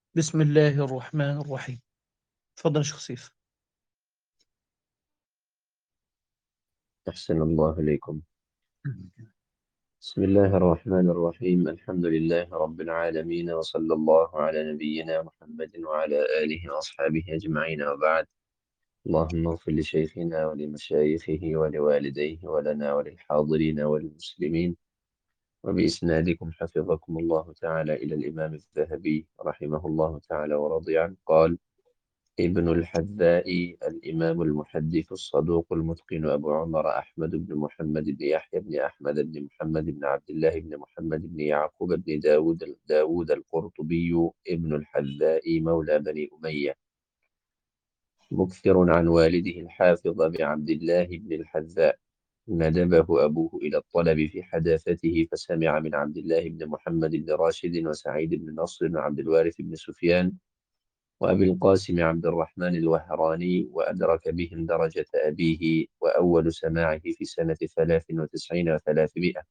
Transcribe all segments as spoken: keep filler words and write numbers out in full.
بسم الله الرحمن الرحيم. تفضل يا شيخ سيف. أحسن الله إليكم. بسم الله الرحمن الرحيم. الحمد لله رب العالمين، وصلى الله على نبينا محمد وعلى آله وأصحابه أجمعين، وبعد. اللهم اغفر لشيخنا ولمشايخه ولوالديه ولنا وللحاضرين والمسلمين. وبإسنادكم حفظكم الله تعالى إلى الإمام الذهبي رحمه الله تعالى ورضي عنه قال: ابن الحذاء الإمام المحدث الصدوق المتقن أبو عمر أحمد بن محمد بن يحيى بن أحمد بن محمد بن عبد الله بن محمد بن يعقوب بن داود داود القرطبي ابن الحذاء مولى بني أمية، مكثر عن والده الحافظ بعبد الله بن الحذاء. ندبه أبوه إلى الطلب في حداثته، فسمع من عبد الله بن محمد بن راشد وسعيد بن نصر وعبد الوارث بن سفيان وأبي القاسم عبد الرحمن الوهراني، وأدرك بهم درجة أبيه، وأول سماعه في سنة ثلاث وتسعين وثلاثمائة.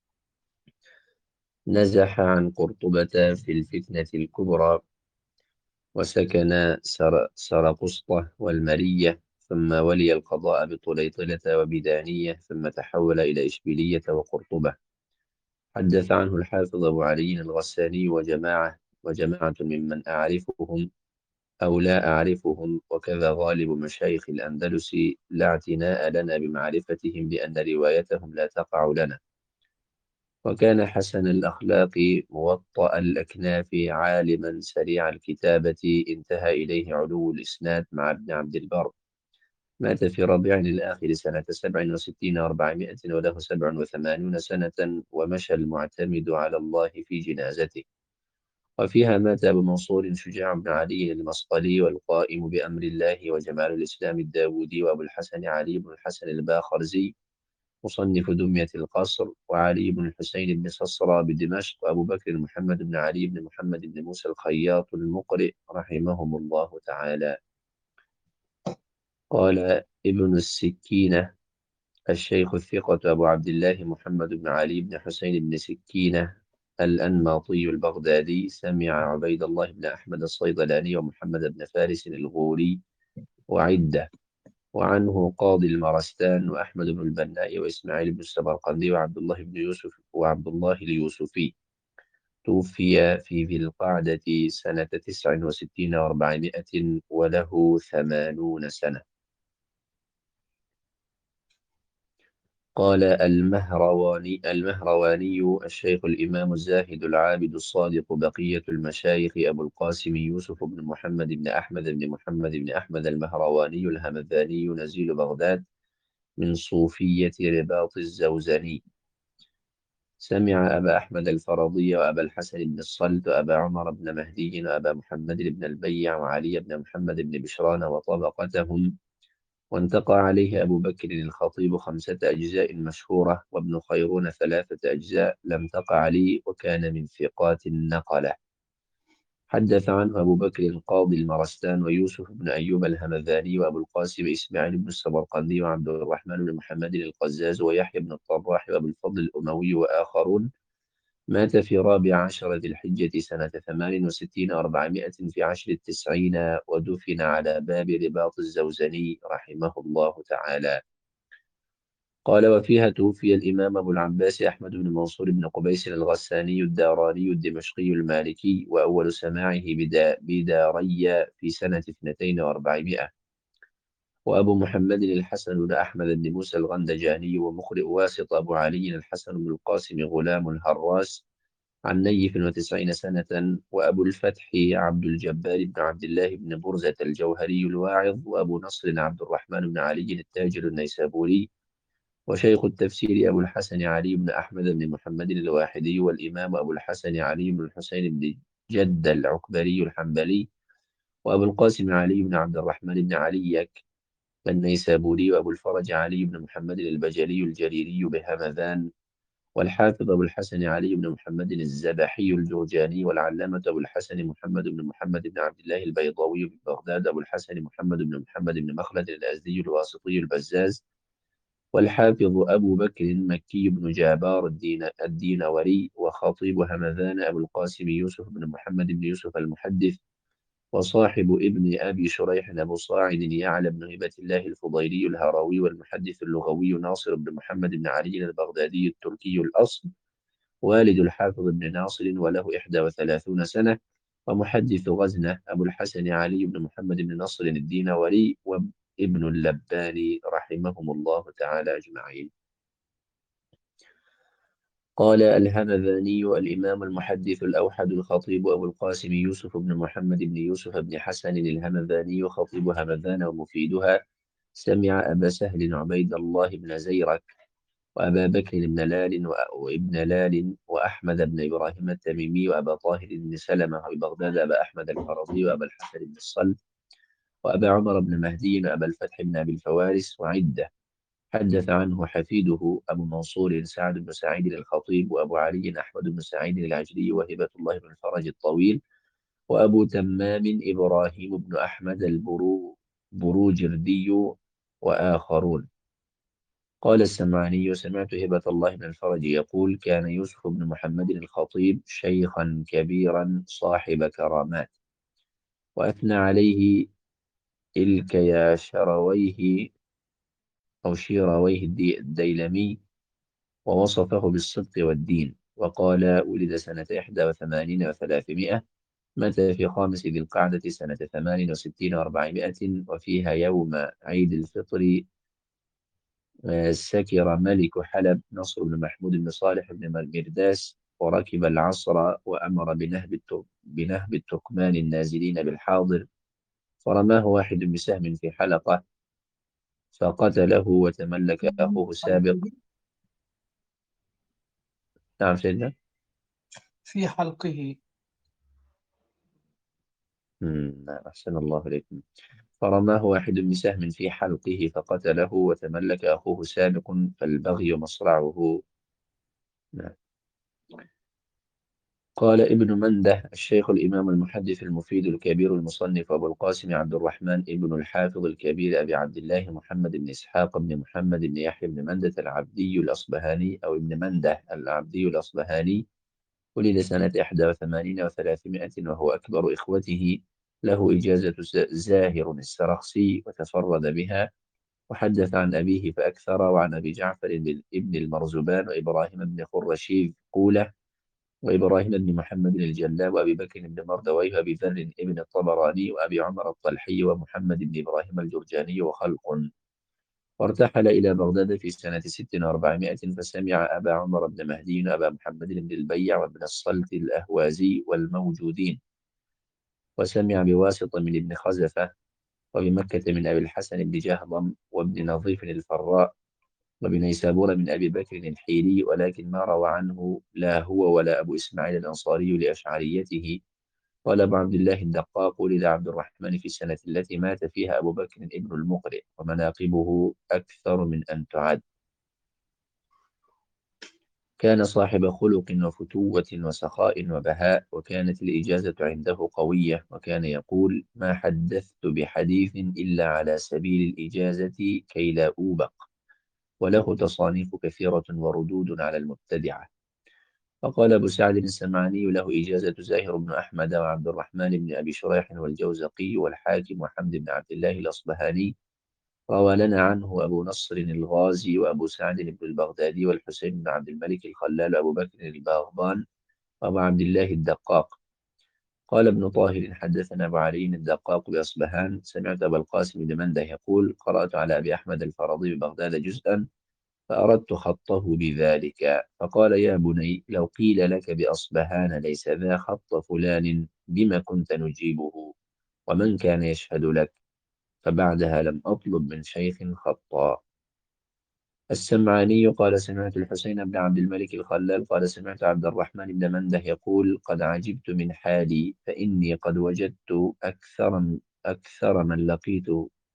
نزح عن قرطبة في الفتنة الكبرى، وسكن سر سرقسطة والمرية، ثم ولي القضاء بطليطلة وبدانية، ثم تحول إلى إشبيلية وقرطبة. حدث عنه الحافظ أبو علي الغساني وجماعة وجماعة ممن أعرفهم أو لا أعرفهم، وكذا غالب مشايخ الأندلس، لا اعتناء لنا بمعرفتهم لأن روايتهم لا تقع لنا. وكان حسن الأخلاق موطأ الأكناف، عالما سريع الكتابة، انتهى إليه علو الإسناد مع ابن عبد البر. مات في ربيع الآخر سنة سبع وستين وأربعمائة وله سبع وثمانون سنة، ومشى المعتمد على الله في جنازته. وفيها مات أبو منصور شجاع بن علي المصقلي والقائم بأمر الله وجمال الإسلام الداودي، وأبو الحسن علي بن الحسن الباخرزي مصنف دمية القصر، وعلي بن الحسين بن صصرى بدمشق، وأبو بكر محمد بن علي بن محمد بن موسى الخياط المقرئ رحمهم الله تعالى. قال ابن السكينة الشيخ الثقة أبو عبد الله محمد بن علي بن حسين بن سكينة الأنماطي البغدادي، سمع عبيد الله بن أحمد الصيدلاني ومحمد بن فارس الغوري وعدة، وعنه قاضي المرستان وأحمد بن البناء وإسماعيل بن السمرقندي وعبد الله بن يوسف وعبد الله اليوسفي. توفي في ذي القعدة سنة تسع وستين وأربعمائة وله ثمانون سنة. قال المهرواني المهرواني الشيخ الإمام الزاهد العابد الصادق بقية المشايخ أبو القاسم يوسف بن محمد بن أحمد بن محمد بن أحمد المهرواني الهمذاني نزيل بغداد، من صوفية رباط الزوزني. سمع أبا أحمد الفرضي وأبا الحسن بن الصلت وأبا عمر بن مهدي وأبا محمد بن البيع وعلي بن محمد بن بشران وطبقتهم. وانتقى عليه أبو بكر الخطيب خمسة أجزاء مشهورة، وابن خيرون ثلاثة أجزاء لم تقع علي، وكان من ثقات النقلة. حدث عنه أبو بكر القاضي المرستان ويوسف بن أيوب الهمذاني وأبو القاسم إسماعيل بن السمرقندي وعبد الرحمن بن محمد القزاز ويحيى بن الطراح وأبو الفضل الأموي وآخرون. مات في رابع عشر ذي الحجة سنة ثمان وستين وأربعمائة في عشر التسعين، ودفن على باب رباط الزوزني رحمه الله تعالى. قال وفيها توفي الإمام أبو العباس أحمد بن منصور بن قبيس الغساني الداراني الدمشقي المالكي، وأول سماعه بدا بداري في سنة اثنتين وأربعمائة. وأبو محمد الحسن بن أحمد بن موسى الغندجاني ومقرئ واسط أبو علي الحسن بن القاسم غلام الهراس عن نيف وتسعين سنة. وأبو الفتح عبد الجبار بن عبد الله بن برزة الجوهري الواعظ، وأبو نصر عبد الرحمن بن علي التاجر النيسابوري، وشيخ التفسير أبو الحسن علي بن أحمد بن محمد الواحدي، والإمام أبو الحسن علي بن الحسين بن جد العكبري الحنبلي، وأبو القاسم علي بن عبد الرحمن بن علي النيسابوري، وأبو الفرج علي بن محمد البجلي الجريري بهمذان، والحافظ أبو الحسن علي بن محمد الزبحي الجرجاني، والعلامة أبو الحسن محمد بن محمد بن عبد الله البيضاوي ببغداد، أبو الحسن محمد بن محمد بن مخلد الأزدي الواسطي البزاز، والحافظ أبو بكر مكي بن جابار الدين الدينوري، وخطيب همذان أبو القاسم يوسف بن محمد بن يوسف المحدث، وصاحب ابن أبي شريح أبو صاعد يعلى بن هبة الله الفضيلي الهروي، والمحدث اللغوي ناصر بن محمد بن علي البغدادي التركي الأصل، والد الحافظ بن ناصر، وله إحدى وثلاثون سنة، ومحدث غزنة أبو الحسن علي بن محمد بن نصر الدينوري وابن اللباني رحمهم الله تعالى أجمعين. قال الهمذاني الإمام المحدث الأوحد الخطيب أبو القاسم يوسف بن محمد بن يوسف بن حسن الهمذاني خطيب همذان ومفيدها، سمع أبا سهل عبيد الله بن زيرك، وأبا بكر بن لال وابن لال وأحمد بن إبراهيم التميمي، وأبا طاهر بن سلمة ببغداد، أبا أحمد الفرضي، وأبا الحسن بن الصلت، وأبا عمر بن مهدي، وأبا الفتح بن أبي الفوارس، وعدة. حدث عنه حفيده أبو منصور سعد بن سعيد الخطيب، وأبو علي أحمد بن سعيد العجلي، وهبة الله بن الفرج الطويل، وأبو تمام إبراهيم بن أحمد البرو بروجردي، وآخرون. قال السمعاني سمعت هبة الله بن الفرج يقول كان يوسف بن محمد الخطيب شيخا كبيرا صاحب كرامات، وأثنى عليه الكياشرويه أو شيرويه الدي- الديلمي، ووصفه بالصدق والدين، وقال ولد سنة إحدى وثمانين وثلاثمائة، مات في خامس ذي القعدة سنة ثمان وستين وأربعمائة، وفيها يوم عيد الفطر آه، سكر ملك حلب نصر بن محمود بن صالح بن مرداس، وركب العصر، وأمر بنهب التر- بنهب التركمان النازلين بالحاضر، فرماه واحد بسهم في حلقة فقتله، وتملك أخوه السابق. نعم سيدنا. في حلقه. مم، نعم أحسن الله إليكم. فرماه واحد بسهم في حلقه فقتله، وتملك أخوه سابق، فالبغي مصرعه. نعم. قال ابن منده الشيخ الإمام المحدث المفيد الكبير المصنف أبو القاسم عبد الرحمن ابن الحافظ الكبير أبي عبد الله محمد بن إسحاق بن محمد بن يحيى بن مندة العبدي الأصبهاني، أو ابن منده العبدي الأصبهاني، ولد سنة إحدى وثمانين وثلاثمائة، وهو أكبر إخوته، له إجازة زاهر السرخسي وتفرد بها، وحدث عن أبيه فأكثر، وعن أبي جعفر ابن المرزبان، وإبراهيم بن خرشيف قولة، وإبراهيم بن محمد الجلاب، وأبي بكر بن مردويه، وأبي ذر بن الطبراني، وأبي عمر الطلحي، ومحمد بن إبراهيم الجرجاني، وخلق. وارتحل إلى بغداد في سنة ست وأربعمائة، فسمع أبا عمر بن مهدي، وأبا محمد بن البيع، وابن الصلت الأهوازي والموجودين، وسمع بواسط من ابن خزفة، وبمكة من أبي الحسن بن جهضم، وابن نظيف الفراء، وبنيسابور من أبي بكر الحيري، ولكن ما روى عنه لا هو ولا أبو إسماعيل الأنصاري لأشعريته. قال أبو عبد الله الدقاق ولد عبد الرحمن في السنة التي مات فيها أبو بكر ابن المقرئ، ومناقبه أكثر من أن تعد. كان صاحب خلق وفتوة وسخاء وبهاء، وكانت الإجازة عنده قوية، وكان يقول ما حدثت بحديث إلا على سبيل الإجازة كي لا أوبق، وله تصانيف كثيرة وردود على المبتدعة. فقال أبو سعد السمعاني له إجازة زاهر بن أحمد، وعبد الرحمن بن أبي شريح، والجوزقي، والحاكم، وحمد بن عبد الله الأصبهاني. روى لنا عنه أبو نصر الغازي، وأبو سعد بن البغدادي، والحسين بن عبد الملك الخلال، وأبو بكر الباغبان، وأبو عبد الله الدقاق. قال ابن طاهر حدثنا أبو علي الدقاق بأصبهان، سمعت أبا القاسم بن منده يقول قرأت على أبي أحمد الفرضي ببغداد جزءا، فأردت خطه بذلك، فقال يا بني لو قيل لك بأصبهان ليس ذا خط فلان بما كنت نجيبه، ومن كان يشهد لك؟ فبعدها لم أطلب من شيخ خطا. السمعاني قال سمعت الحسين بن عبد الملك الخلال قال سمعت عبد الرحمن بن منده يقول قد عجبت من حالي، فإني قد وجدت أكثر أكثر من لقيت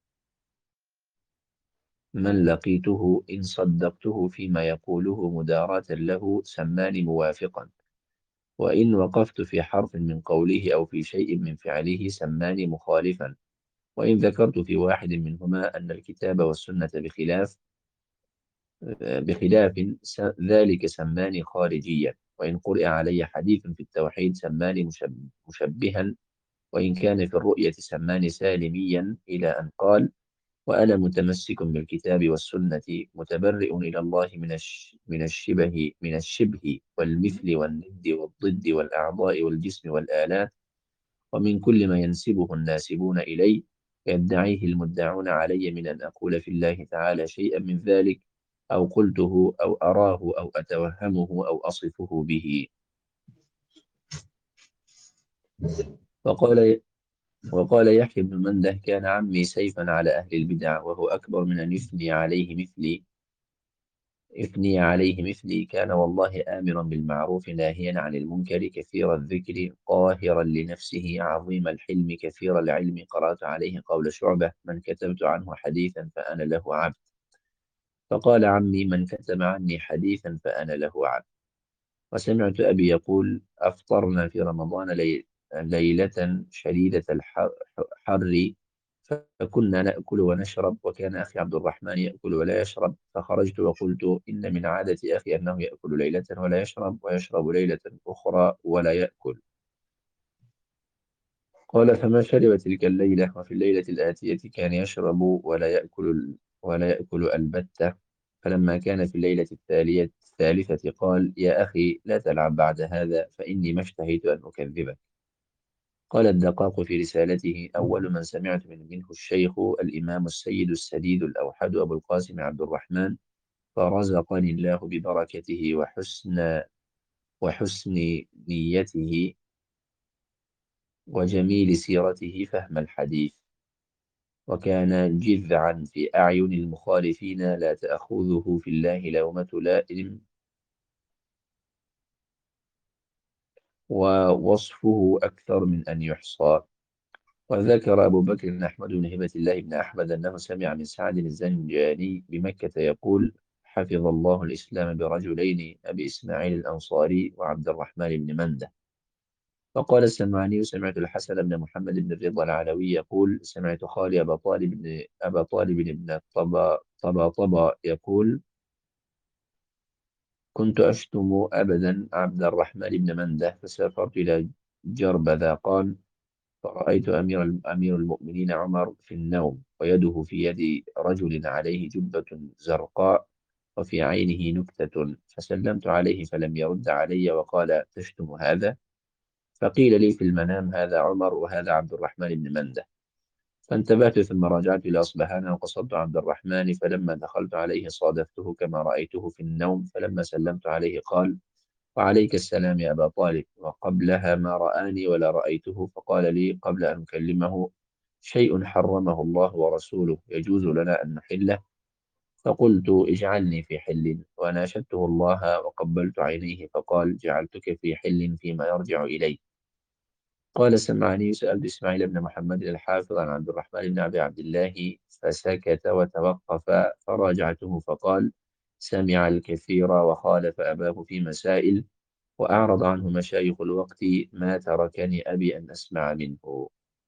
من لقيته إن صدقته فيما يقوله مداراة له سماني موافقا، وإن وقفت في حرف من قوله أو في شيء من فعله سماني مخالفا، وإن ذكرت في واحد منهما أن الكتاب والسنة بخلاف بخلاف س- ذلك سماني خارجيا، وإن قرئ علي حديث في التوحيد سماني مشب- مشبها، وإن كان في الرؤية سماني سالميا، إلى أن قال: وأنا متمسك بالكتاب والسنة، متبرئ إلى الله من الش من الشبه من الشبه والمثل والند والضد والأعضاء والجسم والآلات، ومن كل ما ينسبه الناسبون إلي يدعيه المدعون علي، من أن أقول في الله تعالى شيئا من ذلك، أو قلته أو أراه أو أتوهمه أو أصفه به. وقال وقال يحيى بن منده: كان عمي سيفا على أهل البدع، وهو أكبر من أن يثني عليه مثلي يثني عليه مثلي. كان والله آمرا بالمعروف ناهيا عن المنكر، كثير الذكر قاهرا لنفسه، عظيم الحلم كثير العلم. قرأت عليه قول شعبة: من كتبت عنه حديثا فأنا له عبد. فقال عمي: من كتب عني حديثا فأنا له عبد. وسمعت أبي يقول: أفطرنا في رمضان لي... ليلة شديدة الحر، فكنا نأكل ونشرب، وكان أخي عبد الرحمن يأكل ولا يشرب. فخرجت وقلت: إن من عادة أخي أنه يأكل ليلة ولا يشرب، ويشرب ليلة أخرى ولا يأكل. قال: فما شرب تلك الليلة، وفي الليلة الآتية كان يشرب ولا يأكل ولا يأكل البتة. فلما كان في الليلة التالية الثالثة قال: يا أخي لا تلعب بعد هذا، فإني ما اشتهيت أن أكذبك. قال الدقاق في رسالته: أول من سمعت من منه الشيخ الإمام السيد السديد الأوحد أبو القاسم عبد الرحمن، فرزقني الله ببركته وحسن وحسن نيته وجميل سيرته فهم الحديث، وكان جذعا في أعين المخالفين، لا تأخذه في الله لومة لائم، ووصفه أكثر من أن يحصى. وذكر أبو بكر أحمد بن هبة الله بن أحمد أنه سمع من سعد الزنجاني بمكة يقول: حفظ الله الإسلام برجلين، أبي إسماعيل الأنصاري وعبد الرحمن بن منده. فقال السمعاني: سمعت الحسن بن محمد بن الرضا العلوي يقول: سمعت خالي أبا طالب بن أبا طالب بن الطبا طبا طبا يقول: كنت أشتم أبدا عبد الرحمن بن منده، فسافرت إلى جربذا. قال: فرأيت أمير أمير المؤمنين عمر في النوم، ويده في يد رجل عليه جبة زرقاء، وفي عينه نكتة، فسلمت عليه فلم يرد علي، وقال: تشتم هذا؟ فقيل لي في المنام: هذا عمر وهذا عبد الرحمن بن منده. فانتبهت ثم رجعت إلى أصبهان وقصدت عبد الرحمن، فلما دخلت عليه صادفته كما رأيته في النوم، فلما سلمت عليه قال: وعليك السلام يا أبا طالب. وقبلها ما رآني ولا رأيته، فقال لي قبل أن أكلمه: شيء حرمه الله ورسوله يجوز لنا أن نحله؟ فقلت: اجعلني في حل. وناشدته الله وقبلت عينيه، فقال: جعلتك في حل فيما يرجع إلي. قال السمعاني: سألت إسماعيل بن محمد الحافظ عن عبد الرحمن بن أبي عبد الله، فسكت وتوقف، فراجعته فقال: سمع الكثير وخالف أباه في مسائل، وأعرض عنه مشايخ الوقت، ما تركني أبي أن أسمع منه.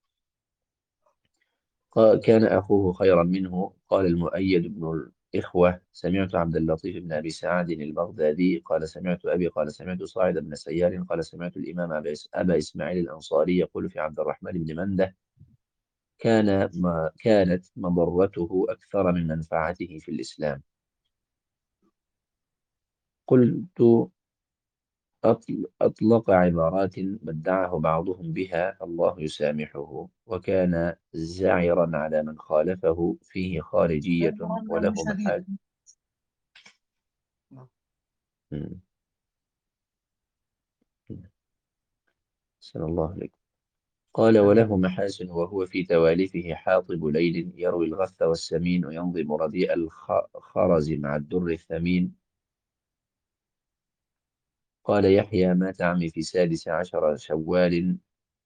قال: كان أخوه خيرا منه. قال المؤيد بن الإخوة: سمعت عبد اللطيف بن أبي سعد البغدادي قال: سمعت أبي قال: سمعت صاعد بن سيار قال: سمعت الإمام أبا إس- أبا إسماعيل الأنصاري يقول في عبد الرحمن بن منده: كان ما كانت مضرته أكثر من منفعته في الإسلام. قلت: أطل- أطلق عبارات بدعه بعضهم بها، الله يسامحه، وكان زاعرا على من خالفه، فيه خارجية وله محال. مم. صلى الله عليه. قال: وله محاسن، وهو في تواليفه حاطب ليل، يروي الغث والسمين، وينظم رديء الخرز مع الدر الثمين. قال يحيى: مات عمي في سادس عشر شوال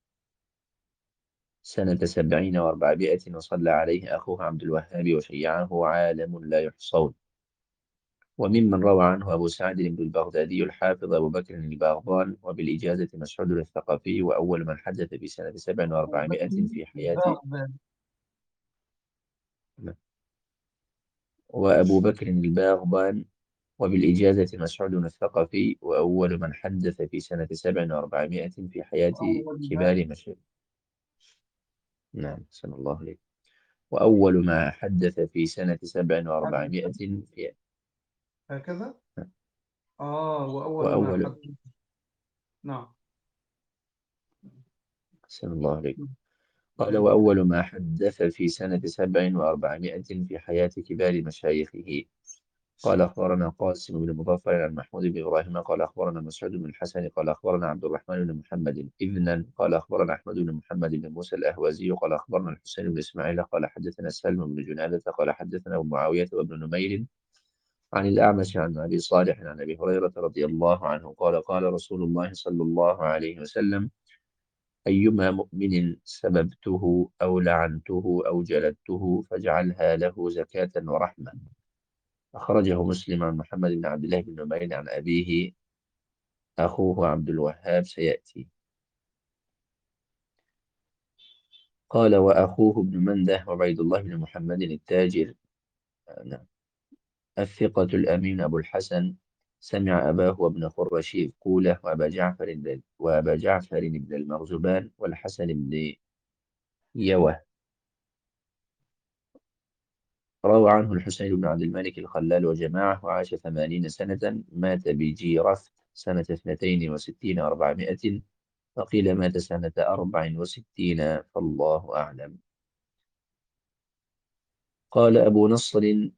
سنة سبعين وأربعمائة، وصلى عليه أخوه عبد الوهاب، وشيعه عالم لا يحصون. وممن روى عنه أبو سعد بن البغدادي الحافظ أبو بكر الباغبان، وبالإجازة مسعود الثقفي، وأول من حدث في سنة سبع وأربعمائة في حياة. وأبو بكر الباغبان، وبالإجازة مسعود الثقفي، وأول من حدث في سنة سبع وأربعمائة في حياة وأول ما كبار مشايخ. نعم، صلى الله عليه. وأول ما حدث في سنة سبع وأربعمائة حدث في هكذا. آه وأول ما وأول حدث. نعم. صلى الله عليه. قال: مم. وأول ما حدث في سنة سبع وأربعمائة في حياة كبار مشايخه. قال: أخبرنا قاسم بن مظفر عن محمود بن إبراهيم قال: أخبرنا مسعود بن الحسن قال: أخبرنا عبد الرحمن بن محمد ابنا قال: أخبرنا أحمد بن محمد بن موسى الأهوازي قال: أخبرنا الحسين بن إسماعيل قال: حدثنا سلم بن جنادة قال: حدثنا أبو معاوية وابن نمير عن الأعمش عن أبي صالح عن أبي هريرة رضي الله عنه قال: قال رسول الله صلى الله عليه وسلم: أيما مؤمن سببته أو لعنته أو جلدته فاجعلها له زكاة ورحمة. أخرجه مسلم عن محمد بن عبد الله بن نمير عن أبيه. أخوه عبد الوهاب سيأتي. قال: وأخوه ابن منده وعبيد الله بن محمد التاجر، نعم، الثقة الأمين أبو الحسن، سمع أباه وابن خرشي يقوله وأبا جعفر بن وأبا جعفر بن المرزبان والحسن بن يوه. روى عنه الحسين بن عبد الملك الخلال وجماعة، وعاش ثمانين سنة، مات بجيرث سنة اثنتين وستين وأربعمائة، وقيل مات سنة أربع وستين، فالله أعلم. قال أبو نصر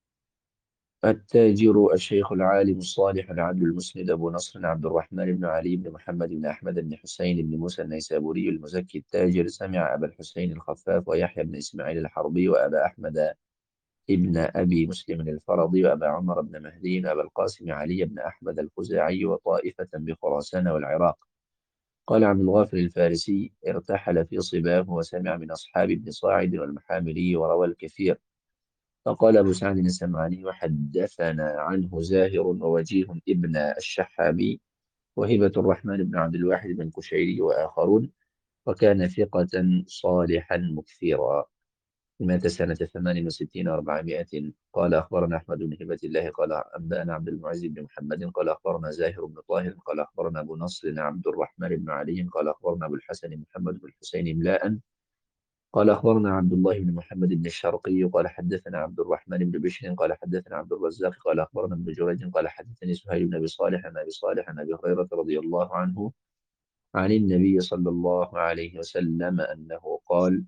التاجر الشيخ العالم الصالح العدل المسند أبو نصر عبد الرحمن بن علي بن محمد بن أحمد بن حسين بن موسى النيسابوري المزكي التاجر، سمع أبا الحسين الخفاف ويحيى بن إسماعيل الحربي وأبا أحمد ابن أبي مسلم الفرضي وأبا عمر بن مهدي وأبا القاسم علي بن أحمد الخزاعي وطائفة بخراسان والعراق. قال عبد الغافر الفارسي: ارتحل في صباه وسمع من أصحاب ابن صاعد والمحاملي وروى الكثير. فقال أبو سعد السمعاني: وحدثنا عنه زاهر ووجيه ابن الشحابي وهبة الرحمن بن عبد الواحد بن كشيري وآخرون، وكان ثقة صالحا مكثيرا. مات سنة ثمان وستين وأربعمائة. قال: أخبرنا أحمد بن هبة الله قال: أنبأنا عبد المعز بن محمد قال: أخبرنا زاهر بن طاهر قال: أخبرنا أبو نصر عبد الرحمن بن علي قال: أخبرنا أبو الحسن محمد بن الحسين إملاء قال: أخبرنا عبد الله بن محمد بن الشرقي قال: حدثنا عبد الرحمن بن بشر قال: حدثنا عبد الرزاق قال: أخبرنا ابن جريج قال: حدثني سهيل بن أبي صالح عن أبي صالح عن أبي هريرة رضي الله عنه عن النبي صلى الله عليه وسلم أنه قال: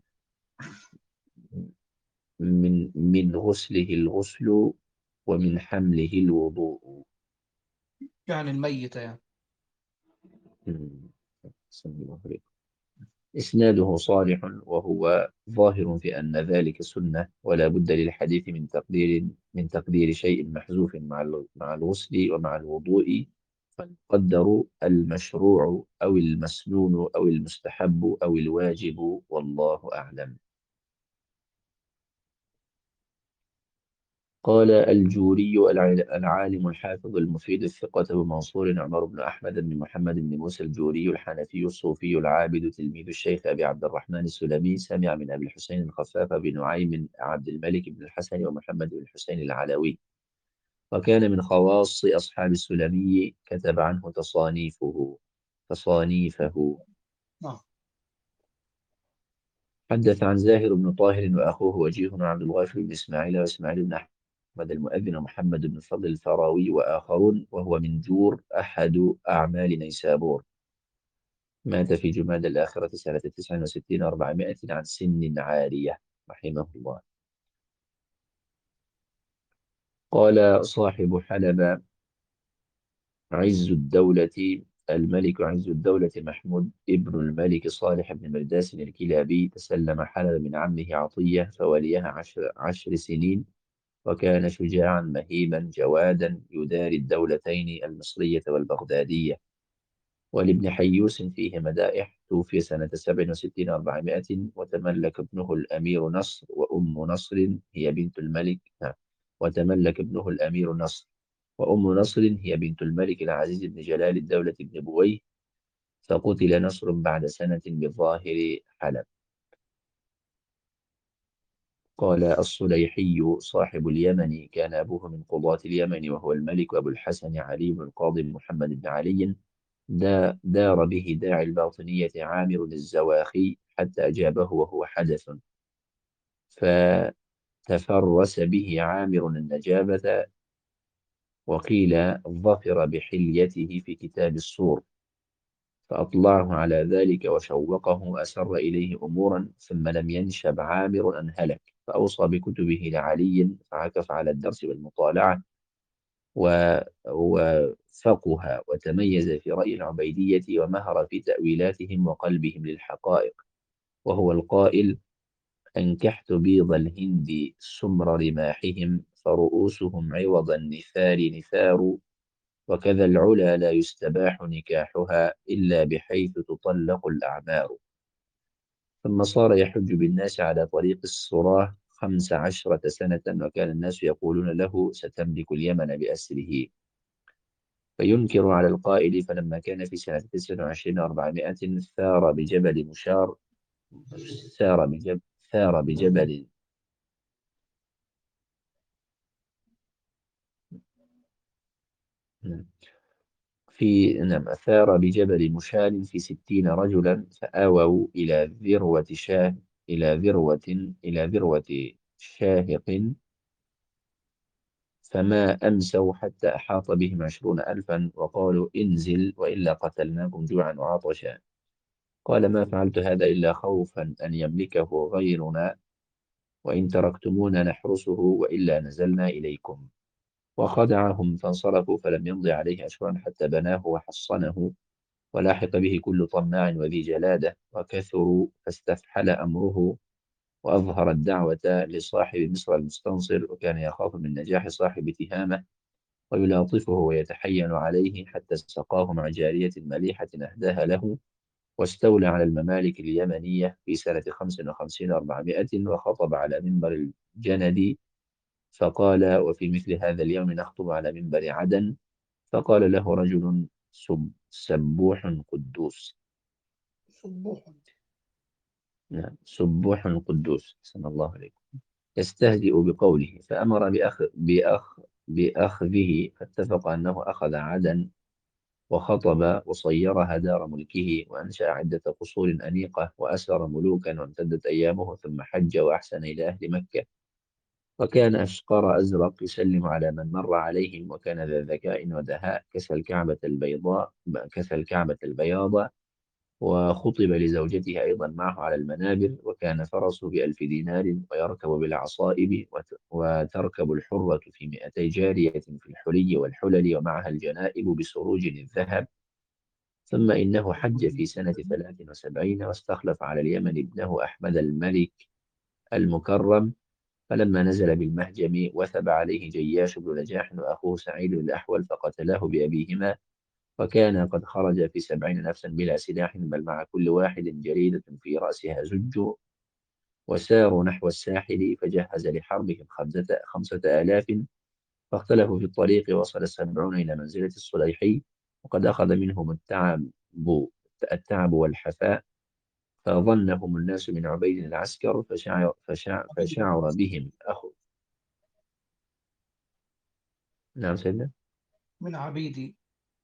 من من غسله الغسل ومن حمله الوضوء. يعني الميتة يعني. مم. بسم الله عليك. إسناده صالح، وهو ظاهر في أن ذلك سنة، ولا بد للحديث من تقدير من تقدير شيء محذوف مع ال- مع الغسل ومع الوضوء، فيقدر المشروع أو المسنون أو المستحب أو الواجب، والله أعلم. قال الجوري: الع- العالم الحافظ المفيد الثقة أبو منصور عمر بن أحمد بن محمد بن موسى الجوري الحنفي الصوفي العابد تلميذ الشيخ أبي عبد الرحمن السلمي، سمع من أبي الحسين الخفاف بن نعيم عبد الملك بن الحسن ومحمد بن الحسين العلوي، وكان من خواص أصحاب السلمي، كتب عنه تصانيفه تصانيفه نعم. حدث عن زاهر بن طاهر وأخوه وجيه عبد الغافر بن إسماعيل وإسماعيل بن أحمد المؤذن ومحمد بن فضل الفراوي وآخرون، وهو من جور أحد أعمال نيسابور. مات في جماد الآخرة سنة تسع وستين وأربعمائة عن سن عارية، رحمه الله. قال صاحب حلب: عز الدولة الملك عز الدولة محمود ابن الملك صالح بن مرداس الكلابي تسلم حلب من عمه عطية فوليها عشر, عشر سنين، وكان شجاعا مهيبا جوادا يداري الدولتين المصرية والبغدادية. ولابن حيوس فيه مدائح، توفي سنة سبع وستين أربعمائة، وتملك ابنه الأمير نصر وأم نصر هي بنت الملك نعم. وتملك ابنه الأمير نصر وأم نصر هي بنت الملك العزيز بن جلال الدولة بن بويه، فقتل نصر بعد سنة بظاهر حلب. قال الصليحي صاحب اليمن كان أبوه من قضاة اليمن وهو الملك أبو الحسن علي بن القاضي محمد بن علي. دا دار به داعي الباطنية عامر الزواخي حتى أجابه وهو حدث، فتفرس به عامر النجابة، وقيل ظفر بحليته في كتاب الصور، فأطلعه على ذلك وشوقه أسر إليه أمورا، ثم لم ينشب عامر أن هلك، فأوصى بكتبه لعلي فعكف على الدرس والمطالعة و- وفقها، وتميز في رأي العبيدية ومهر في تأويلاتهم وقلبهم للحقائق، وهو القائل: أنكحت بيض الهند سمر رماحهم فرؤوسهم عوض النثار نثار، وكذا العلا لا يستباح نكاحها إلا بحيث تطلق الأعمار. ثم صار يحج بالناس على طريق الصراح خمس عشرة سنة، وكان الناس يقولون له ستملك اليمن بأسره، فينكر على القائل. فلما كان في سنة تسع وعشرين أربعمائة ثار بجبل مشار ثار بجبل ثار بجبل في نعم ثار بجبل مشال في ستين رجلا، فآووا إلى ذروة شاه إلى ذروة إلى ذروة شاهق، فما أمسوا حتى أحاط بهم عشرون ألفا، وقالوا انزل وإلا قتلناكم جوعا وعطشا. قال: ما فعلت هذا إلا خوفا أن يملكه غيرنا، وإن تركتمونا نحرسه وإلا نزلنا إليكم. وخدعهم فانصرفوا، فلم يمض عليه أشهر حتى بناه وحصنه، ولاحق به كل طماع وذي جلادة، وكثروا، فاستفحل أمره، وأظهر الدعوة لصاحب مصر المستنصر، وكان يخاف من نجاح صاحب تهامة ويلاطفه ويتحين عليه، حتى سقاه مع جارية مليحة أهداها له، واستولى على الممالك اليمنية في سنة خمس وخمسين أربعمائة، وخطب على منبر الجندي فقال: وفي مثل هذا اليوم نخطب على منبر عدن. فقال له رجل سب سبوح قدوس. سبوح. نعم، سبوح قدوس، أحسن الله عليكم. يستهزئ بقوله، فأمر بأخ بأخ بأخذه، فاتفق أنه أخذ عدن، وخطب وصيرها دار ملكه، وأنشأ عدة قصور أنيقة، وأسر ملوكا، وامتدت أيامه، ثم حج وأحسن إلى أهل مكة، وكان أشقر أزرق يسلم على من مر عليهم، وكان ذا ذكاء ودهاء، كسى الكعبة البيضاء كسى الكعبة البياض، وخطب لزوجته أيضا معه على المنابر، وكان فرسه بألف دينار، ويركب بالعصائب، وت- وتركب الحرة في مئتي جارية في الحلي والحلل، ومعها الجنائب بسروج الذهب. ثم إنه حج في سنة ثلاث وسبعين، واستخلف على اليمن ابنه أحمد الملك المكرم، فلما نزل بالمهجم وثب عليه جياش بن نجاح وأخوه سعيد الأحول، فقتلاه بأبيهما، وكان قد خرج في سبعين نفسا بلا سلاح، بل مع كل واحد جريدة في رأسها زج، وساروا نحو الساحل، فجهز لحربهم خمسة, خمسة آلاف، فاختلفوا في الطريق، وصل السبعون إلى منزلة الصليحي، وقد أخذ منهم التعب التعب والحفاء، فظنهم الناس من عبيد العسكر، فشعر, فشعر, فشعر بهم أخو. نعم سيدنا. من عبيدي.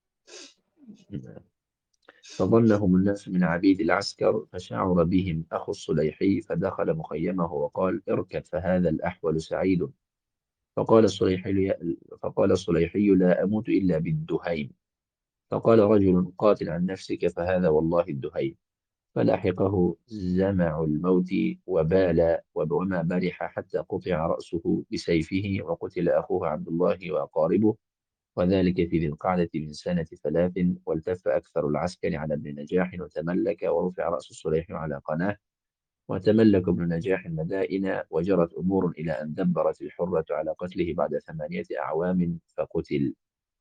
فظنهم الناس من عبيد العسكر، فشعر بهم أخو الصليحي، فدخل مخيمه وقال: اركب فهذا الأحول سعيد. فقال الصليحي فقال الصليحي: لا أموت إلا بالدهيم. فقال رجل: قاتل عن نفسك فهذا والله الدهيم. فلاحقه زمع الموت وبال، وما برح حتى قطع رأسه بسيفه، وقتل أخوه عبد الله وأقاربه، وذلك في ذي القعدة من سنة ثلاث. والتف أكثر العسكر على ابن نجاح وتملك، ورفع رأس الصليح على قناه، وتملك ابن نجاح المدائن، وجرت أمور إلى أن دبرت الحرة على قتله بعد ثمانية أعوام فقتل.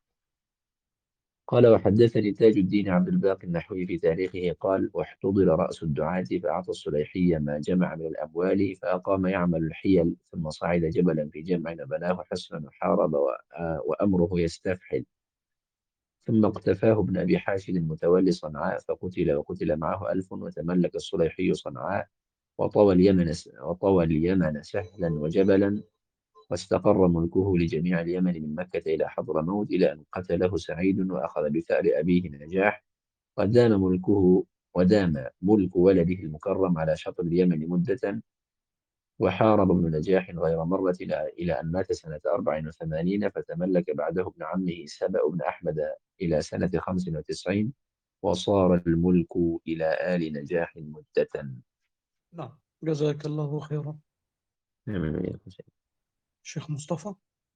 قال: وحدثني تاج الدين عبد الباقي النحوي في تاريخه قال: واحتضر رأس الدعاة، فأعطى الصليحي ما جمع من الأموال، فأقام يعمل الحيل، ثم صعد جبلا في جمع وبناه حصنا وحارب، وأمره يستفحل. ثم اقتفاه ابن أبي حاشد المتولي صنعاء، فقتل، وقتل معه ألف، وتملك الصليحي صنعاء، وطوى اليمن وطوى اليمن سهلا وجبلا، واستقر ملكه لجميع اليمن من مكة إلى حضرموت، إلى أن قتله سعيد وأخذ بثأر أبيه نجاح. ودام ملكه ودام ملك ولده المكرم على شطر اليمن مدة. وحارب ابن نجاح غير مرة إلى إلى أن مات سنة أربع وثمانين، فتملك بعده ابن عمه سبأ بن أحمد إلى سنة خمس وتسعين، وصار الملك إلى آل نجاح مدة. نعم، جزاك الله خيرا. نعم. شيخ مصطفى.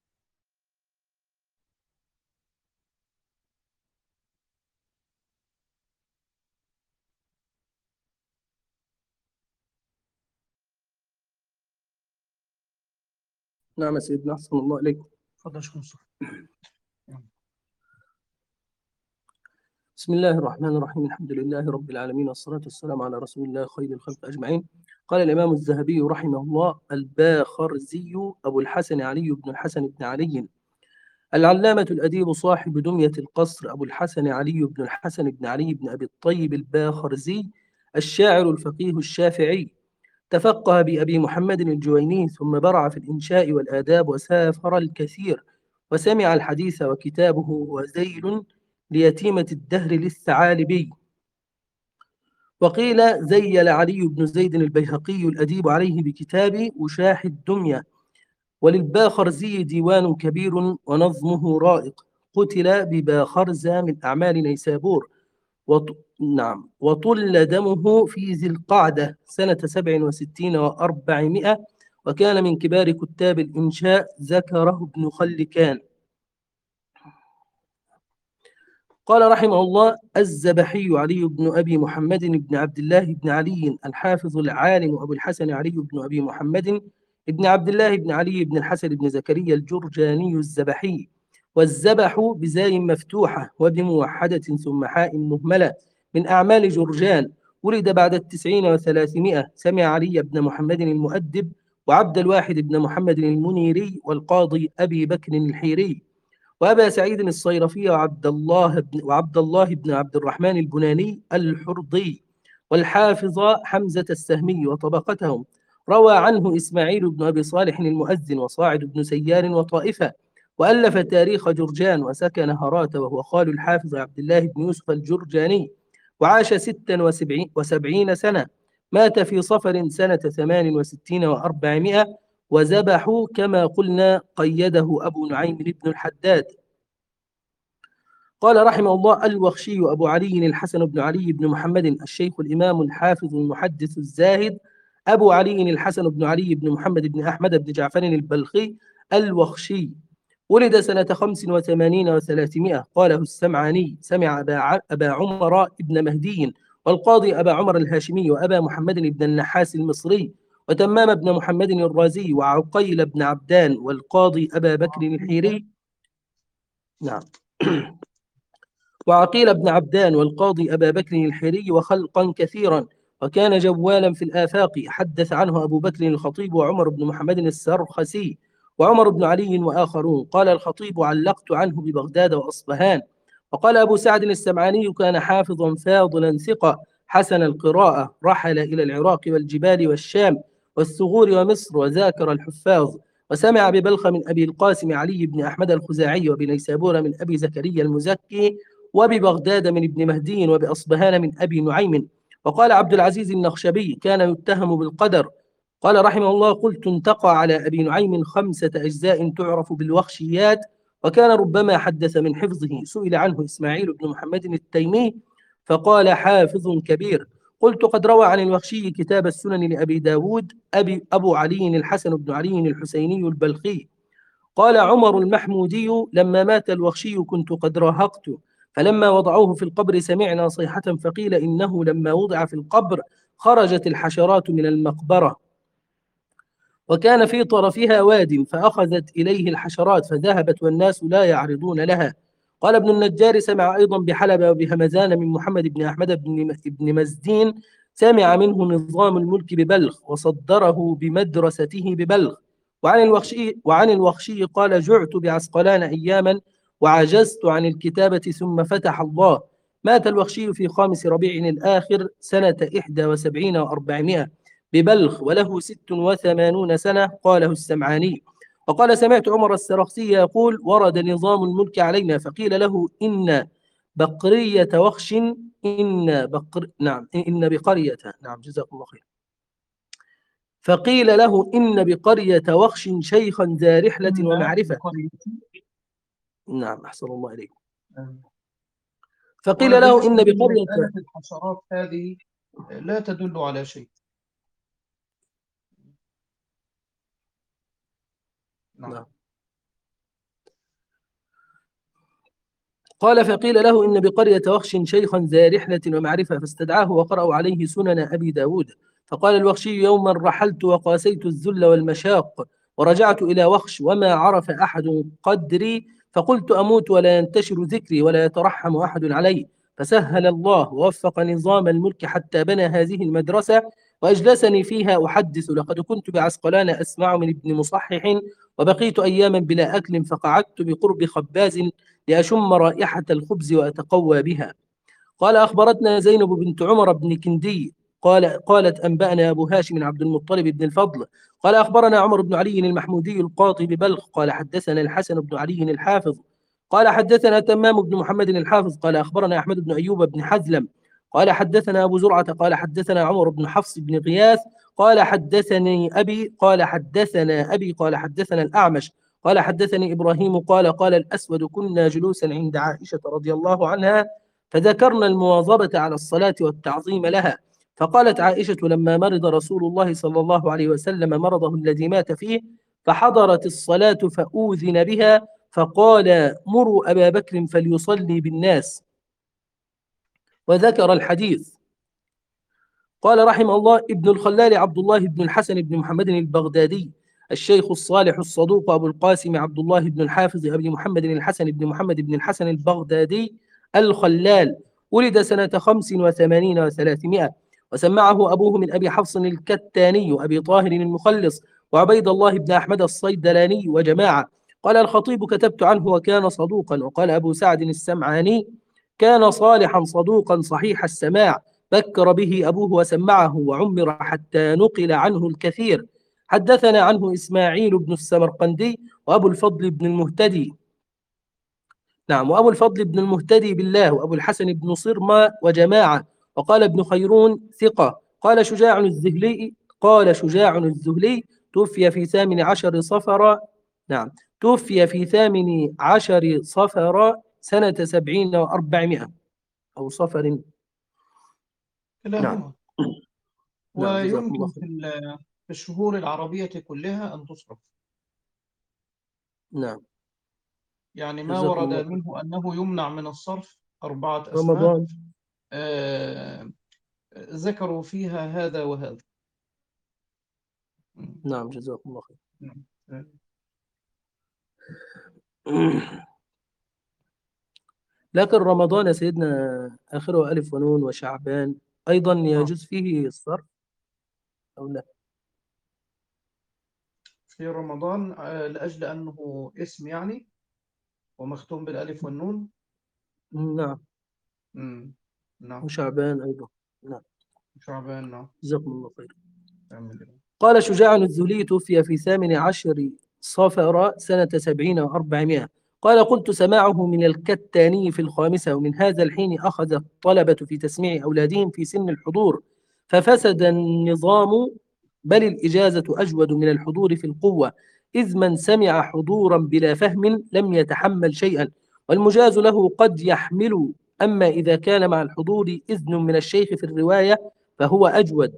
نعم يا سيدنا، أحسن الله عليكم. تفضل يا شيخ مصطفى. بسم الله الرحمن الرحيم، الحمد لله رب العالمين، والصلاة والسلام على رسول الله خير الخلق أجمعين. قال الإمام الذهبي رحمه الله: الباخرزي أبو الحسن علي بن الحسن بن علي العلامة الأديب صاحب دمية القصر، أبو الحسن علي بن الحسن بن علي بن أبي الطيب الباخرزي، الشاعر الفقيه الشافعي، تفقه بأبي محمد الجويني، ثم برع في الإنشاء والآداب، وسافر الكثير، وسمع الحديث، وكتابه وزيل ليتيمة الدهر للثعالبي. وقيل زيل علي بن زيد البيهقي الأديب عليه بكتاب وشاح الدمية. وللباخرزي ديوان كبير ونظمه رائق، قتل بباخرزة من أعمال نيسابور، وط... نعم وطل دمه في ذي القعدة سنة سبع وستين وأربعمائة، وكان من كبار كتاب الإنشاء، ذكره ابن خلكان. قال رحمه الله: الزبحي علي بن أبي محمد بن عبد الله بن علي الحافظ العالم، أبو الحسن علي بن أبي محمد بن عبد الله بن علي بن الحسن بن زكريا الجرجاني الزبحي، والزبح بزاي مفتوحة وبموحدة ثم حاء مهملة، من أعمال جرجان. ولد بعد التسعين وثلاثمائة. سمع علي بن محمد المؤدب، وعبد الواحد بن محمد المنيري، والقاضي أبي بكر الحيري، وأبا سعيد الصيرفي، وعبد الله بن وعبد الله بن عبد الرحمن البناني الحرضي، والحافظ حمزة السهمي وطبقتهم. روى عنه إسماعيل بن أبي صالح المؤذن، وصاعد بن سيار، وطائفة. وألف تاريخ جرجان، وسكن هرات، وهو خال الحافظ عبد الله بن يوسف الجرجاني، وعاش ستا وسبعين, وسبعين سنة. مات في صفر سنة ثمان وستين وأربعمائة. وذبحوا كما قلنا، قيده أبو نعيم بن الحداد. قال رحمه الله: الوخشي أبو علي الحسن بن علي بن محمد، الشيخ الإمام الحافظ المحدث الزاهد، أبو علي الحسن بن علي بن محمد بن أحمد بن جعفر البلخي الوخشي، ولد سنة خمس وثمانين وثلاثمائة. قاله السمعاني: سمع أبا, أبا عمر بن مهدي، والقاضي أبا عمر الهاشمي، وأبا محمد بن النحاس المصري، وتمام بن محمد الرازي، وعقيل بن عبدان، والقاضي أبا بكر الحيري. نعم. وعقيل بن عبدان، والقاضي أبا بكر الحيري، وخلقا كثيرا. وكان جوالا في الآفاق. حدث عنه أبو بكر الخطيب، وعمر بن محمد السرخسي، وعمر بن علي، وآخرون. قال الخطيب: علقت عنه ببغداد وأصبهان. وقال أبو سعد السمعاني: كان حافظا فاضلا ثقة حسن القراءة، رحل إلى العراق والجبال والشام والثغور ومصر، وذاكر الحفاظ. وسمع ببلخ من أبي القاسم علي بن أحمد الخزاعي، وبنيسابور من أبي زكريا المزكي، وببغداد من ابن مهدي، وبأصبهان من أبي نعيم. وقال عبد العزيز النخشبي: كان يتهم بالقدر. قال رحمه الله: قلت: انتقى على أبي نعيم خمسة أجزاء تعرف بالوخشيات، وكان ربما حدث من حفظه. سئل عنه إسماعيل بن محمد التيمي فقال: حافظ كبير. قلت: قد روى عن الوخشي كتاب السنن لأبي داود أبي أبو علي الحسن بن علي الحسيني البلخي. قال عمر المحمودي: لما مات الوخشي كنت قد راهقت، فلما وضعوه في القبر سمعنا صيحة، فقيل إنه لما وضع في القبر خرجت الحشرات من المقبرة، وكان في طرفها واد، فأخذت إليه الحشرات فذهبت، والناس لا يعرضون لها. قال ابن النجار: سمع أيضا بحلب وبهمزان من محمد بن أحمد بن مزدين، سمع منه نظام الملك ببلخ، وصدره بمدرسته ببلخ. وعن الوخشي, وعن الوخشي قال: جعت بعسقلان أياما، وعجزت عن الكتابة، ثم فتح الله. مات الوخشي في خامس ربيع الآخر سنة إحدى وسبعين وأربعمائة، ببلخ وله ست وثمانون سنة، قاله السمعاني. وقال سمعت عمر السرخسي يقول: ورد نظام الملك علينا فقيل له إن بقرية وخش إن بقر نعم إن بقرية نعم جزاكم الله خير فقيل له إن بقرية وخش شيخا ذا رحلة إن ومعرفة. بقرية. نعم أحسن الله إليكم. آه. فقيل له وبالنسبة إن بقرية لمسألة الحشرات هذه لا تدل على شيء. نعم. نعم. قال: فقيل له إن بقرية وخش شيخا ذا رحلة ومعرفة، فاستدعاه وقرأوا عليه سنن أبي داود. فقال الوخشي: يوما رحلت وقاسيت الذل والمشاق، ورجعت إلى وخش وما عرف أحد قدري، فقلت أموت ولا ينتشر ذكري ولا يترحم أحد علي، فسهل الله ووفق نظام الملك حتى بنى هذه المدرسة وأجلسني فيها أحدث. لقد كنت بعسقلان أسمع من ابن مصحح، وبقيت أياما بلا أكل، فقعدت بقرب خباز لأشم رائحة الخبز وأتقوى بها. قال: أخبرتنا زينب بنت عمر بن كندي قال قالت: أنبأنا أبو هاشم عبد المطلب بن الفضل قال: أخبرنا عمر بن علي المحمودي القاضي ببلخ قال: حدثنا الحسن بن علي الحافظ قال: حدثنا تمام بن محمد الحافظ قال: أخبرنا أحمد بن أيوب بن حزلم قال: حدثنا أبو زرعة قال: حدثنا عمر بن حفص بن غياث قال: حدثني أبي قال: حدثنا أبي قال: حدثنا الأعمش قال: حدثني إبراهيم قال: قال الأسود: كنا جلوسا عند عائشة رضي الله عنها فذكرنا المواظبة على الصلاة والتعظيم لها، فقالت عائشة: لما مرض رسول الله صلى الله عليه وسلم مرضه الذي مات فيه فحضرت الصلاة فأوذن بها، فقال: مروا أبا بكر فليصلي بالناس، وذكر الحديث. قال رحمه الله: ابن الخلال عبد الله بن الحسن بن محمد البغدادي الشيخ الصالح الصدوق أبو القاسم عبد الله بن الحافظ أبي محمد الحسن بن محمد بن الحسن البغدادي الخلال، ولد سنة خمس وثمانين وثلاثمائة، وسمعه أبوه من أبي حفص الكتاني أبي طاهر المخلص وعبيد الله بن أحمد الصيدلاني وجماعة. قال الخطيب: كتبت عنه وكان صدوقا. وقال أبو سعد السمعاني: كان صالحا صدوقا صحيح السماع، بكر به أبوه وسمعه وعمر حتى نقل عنه الكثير. حدثنا عنه إسماعيل بن السمرقندي وأبو الفضل بن المهتدي نعم وأبو الفضل بن المهتدي بالله وأبو الحسن بن صرمى وجماعة. وقال ابن خيرون: ثقة. قال شجاع الذهلي قال شجاع الذهلي: توفي في ثامن عشر صفر نعم توفي في ثامن عشر صفر سنة سبعين وأربعمائة أو صفر. كلاهما. نعم. ويمكن في في الشهور العربية كلها أن تصرف. نعم. يعني ما ورد منه أنه يمنع من الصرف أربعة أسماء رمضان آه ذكروا فيها هذا وهذا. نعم جزاكم الله خير. نعم. لكن رمضان سيدنا آخره ألف ونون وشعبان أيضا يجوز فيه الصرف أو لا؟ في رمضان آه لأجل أنه اسم يعني ومختوم بالألف والنون. نعم. مم. نعم. وشعبان أيضا. نعم. شعبان. نعم. جزاكم الله خير. أمين. قال شجاع الذهلي: توفي في ثامن عشر صفر سنة سبعين وأربعمائة. قال: قلت سماعه من الكتاني في الخامسة، ومن هذا الحين أخذ الطلبة في تسميع أولادهم في سن الحضور، ففسد النظام، بل الإجازة أجود من الحضور في القوة، إذ من سمع حضورا بلا فهم لم يتحمل شيئا، والمجاز له قد يحمل، أما إذا كان مع الحضور إذن من الشيخ في الرواية فهو أجود.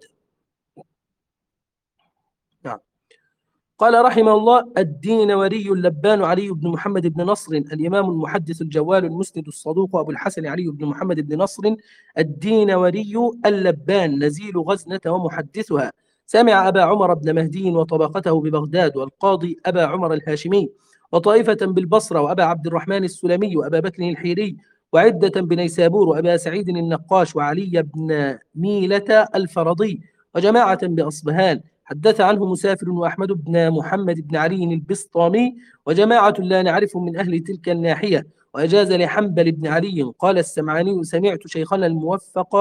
نعم. قال رحمه الله: الدينوري اللبان علي بن محمد بن نصر الإمام المحدث الجوال المسند الصدوق أبو الحسن علي بن محمد بن نصر الدينوري اللبان نزيل غزنة ومحدثها، سمع أبا عمر بن مهدي وطبقته ببغداد، والقاضي أبا عمر الهاشمي، وطائفة بالبصرة، وأبا عبد الرحمن السلمي، وأبا بكر الحيري، وعدة بنيسابور، وأبا سعيد النقاش، وعلي بن ميلة الفرضي، وجماعة بأصبهان. حدث عنه مسافر وأحمد بن محمد بن علي البسطامي وجماعة لا نعرف من أهل تلك الناحية، وأجاز لحنبل بن علي. قال السمعاني: سمعت شيخنا الموفق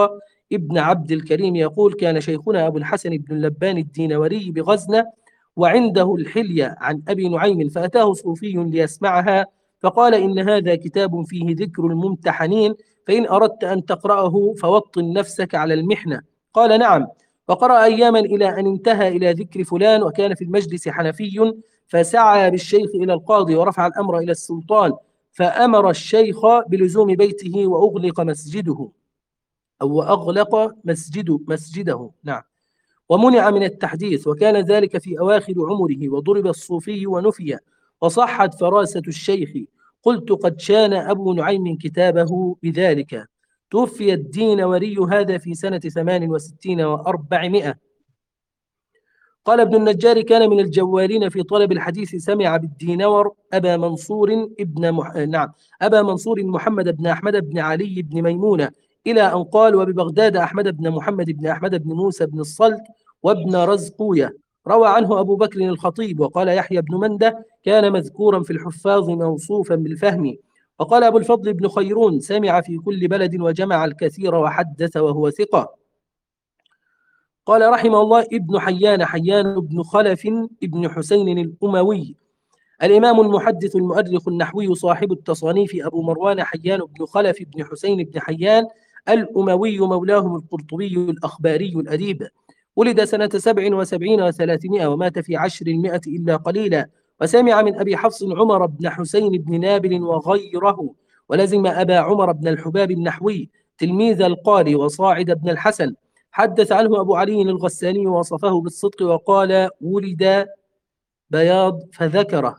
ابن عبد الكريم يقول: كان شيخنا أبو الحسن بن اللبان الدينوري بغزنة وعنده الحلية عن أبي نعيم، فأتاه صوفي ليسمعها فقال: إن هذا كتاب فيه ذكر الممتحنين، فإن أردت أن تقرأه فوطن نفسك على المحنة. قال: نعم. فقرأ أياما إلى أن انتهى إلى ذكر فلان، وكان في المجلس حنفي، فسعى بالشيخ إلى القاضي ورفع الأمر إلى السلطان، فأمر الشيخ بلزوم بيته وأغلق مسجده أو أغلق مسجده مسجده نعم، ومنع من التحديث، وكان ذلك في أواخر عمره، وضرب الصوفي ونفي، وصحت فراسة الشيخ. قلت: قد شان أبو نعيم كتابه بذلك. توفي الدينوري هذا في سنة ثمان وستين وأربعمائة. قال ابن النجار: كان من الجوالين في طلب الحديث، سمع بالدينور أبا منصور ابن مح... نعم أبا منصور محمد بن أحمد بن علي بن ميمونة، إلى أن قال: وببغداد أحمد بن محمد بن أحمد بن موسى بن الصلت وابن رزقوية. روى عنه أبو بكر الخطيب. وقال يحيى بن منده: كان مذكورا في الحفاظ موصوفا بالفهم. وقال أبو الفضل بن خيرون: سمع في كل بلد وجمع الكثير وحدث وهو ثقة. قال رحمه الله: ابن حيان حيان بن خلف ابن حسين الأموي، الإمام المحدث المؤرخ النحوي صاحب التصانيف، أبو مروان حيان بن خلف بن حسين بن حيان الأموي، مولاهم القرطبي الأخباري الأديب. ولد سنة سبع وسبعين وثلاثمائة، ومات في عشر المائة إلا قليلا. وسمع من أبي حفص عمر بن حسين بن نابل وغيره. ولزم أبا عمر بن الحباب النحوي تلميذ القاري وصاعد بن الحسن. حدث عنه أبو علي الغساني ووصفه بالصدق، وقال: ولد بياض فذكره.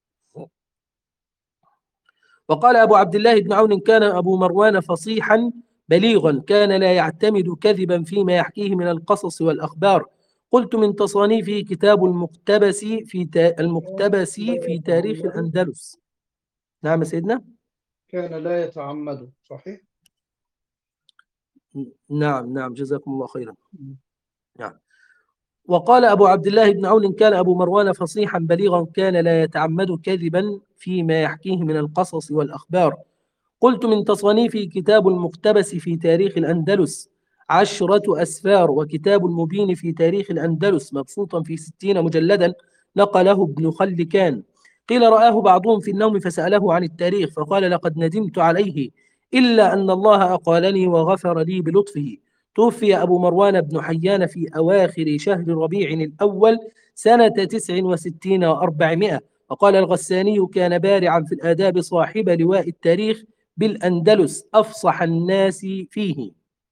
وقال أبو عبد الله بن عون: كان أبو مروان فصيحا بليغا، كان لا يعتمد كذبا فيما يحكيه من القصص والأخبار. قلت: من تصانيفه كتاب المقتبس في تا... المقتبس في تاريخ الأندلس. نعم سيدنا. كان لا يتعمد، صحيح؟ نعم نعم، جزاكم الله خيرا. نعم. وقال أبو عبد الله بن عون: كان أبو مروان فصيحا بليغا، كان لا يتعمد كذبا فيما يحكيه من القصص والأخبار. قلت: من تصانيفه كتاب المقتبس في تاريخ الأندلس عشرة أسفار، وكتاب المبين في تاريخ الأندلس مبسوطا في ستين مجلدا، نقله ابن خلكان. قيل: رآه بعضهم في النوم فسأله عن التاريخ، فقال: لقد ندمت عليه، إلا أن الله أقالني وغفر لي بلطفه. توفي أبو مروان بن حيان في أواخر شهر ربيع الأول سنة تسع وستين وأربعمائة. وقال الغساني: كان بارعا في الآداب، صاحب لواء التاريخ بالأندلس، أفصح الناس فيه.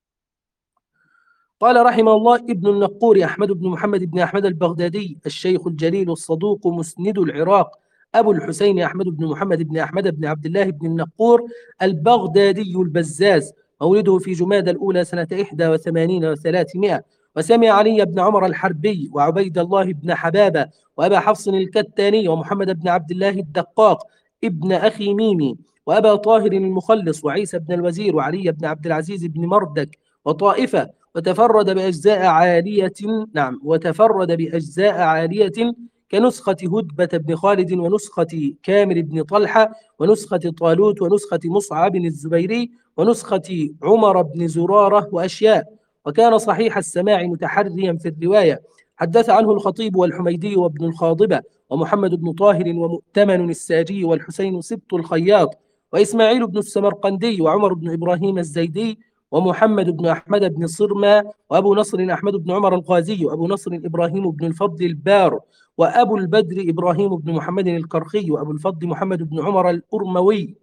قال رحمه الله: ابن النقور أحمد بن محمد بن أحمد البغدادي، الشيخ الجليل الصدوق مسند العراق، أبو الحسين أحمد بن محمد بن أحمد بن عبد الله بن النقور البغدادي البزاز، مولده في جماد الأولى سنة إحدى وثمانين وثلاثمائة. وسمع علي بن عمر الحربي وعبيد الله بن حبابة وأبا حفص الكتاني ومحمد بن عبد الله الدقاق ابن أخي ميمي وأبا طاهر المخلص وعيسى بن الوزير وعلي بن عبد العزيز بن مردك وطائفة. وتفرد بأجزاء عالية نعم وتفرد بأجزاء عالية كنسخة هدبة بن خالد، ونسخة كامل بن طلحة، ونسخة طالوت، ونسخة مصعب بن الزبيري، ونسخة عمر بن زرارة وأشياء. وكان صحيح السماع متحريا في الرواية. حدث عنه الخطيب والحميدي وابن الخاضبة ومحمد بن طاهر ومؤتمن الساجي والحسين سبط الخياط وإسماعيل بن السمرقندي وعمر بن إبراهيم الزيدي ومحمد بن أحمد بن صرمى وأبو نصر أحمد بن عمر الغازي وأبو نصر إبراهيم بن الفضل البار وأبو البدر إبراهيم بن محمد الكرخي وأبو الفضل محمد بن عمر الأرموي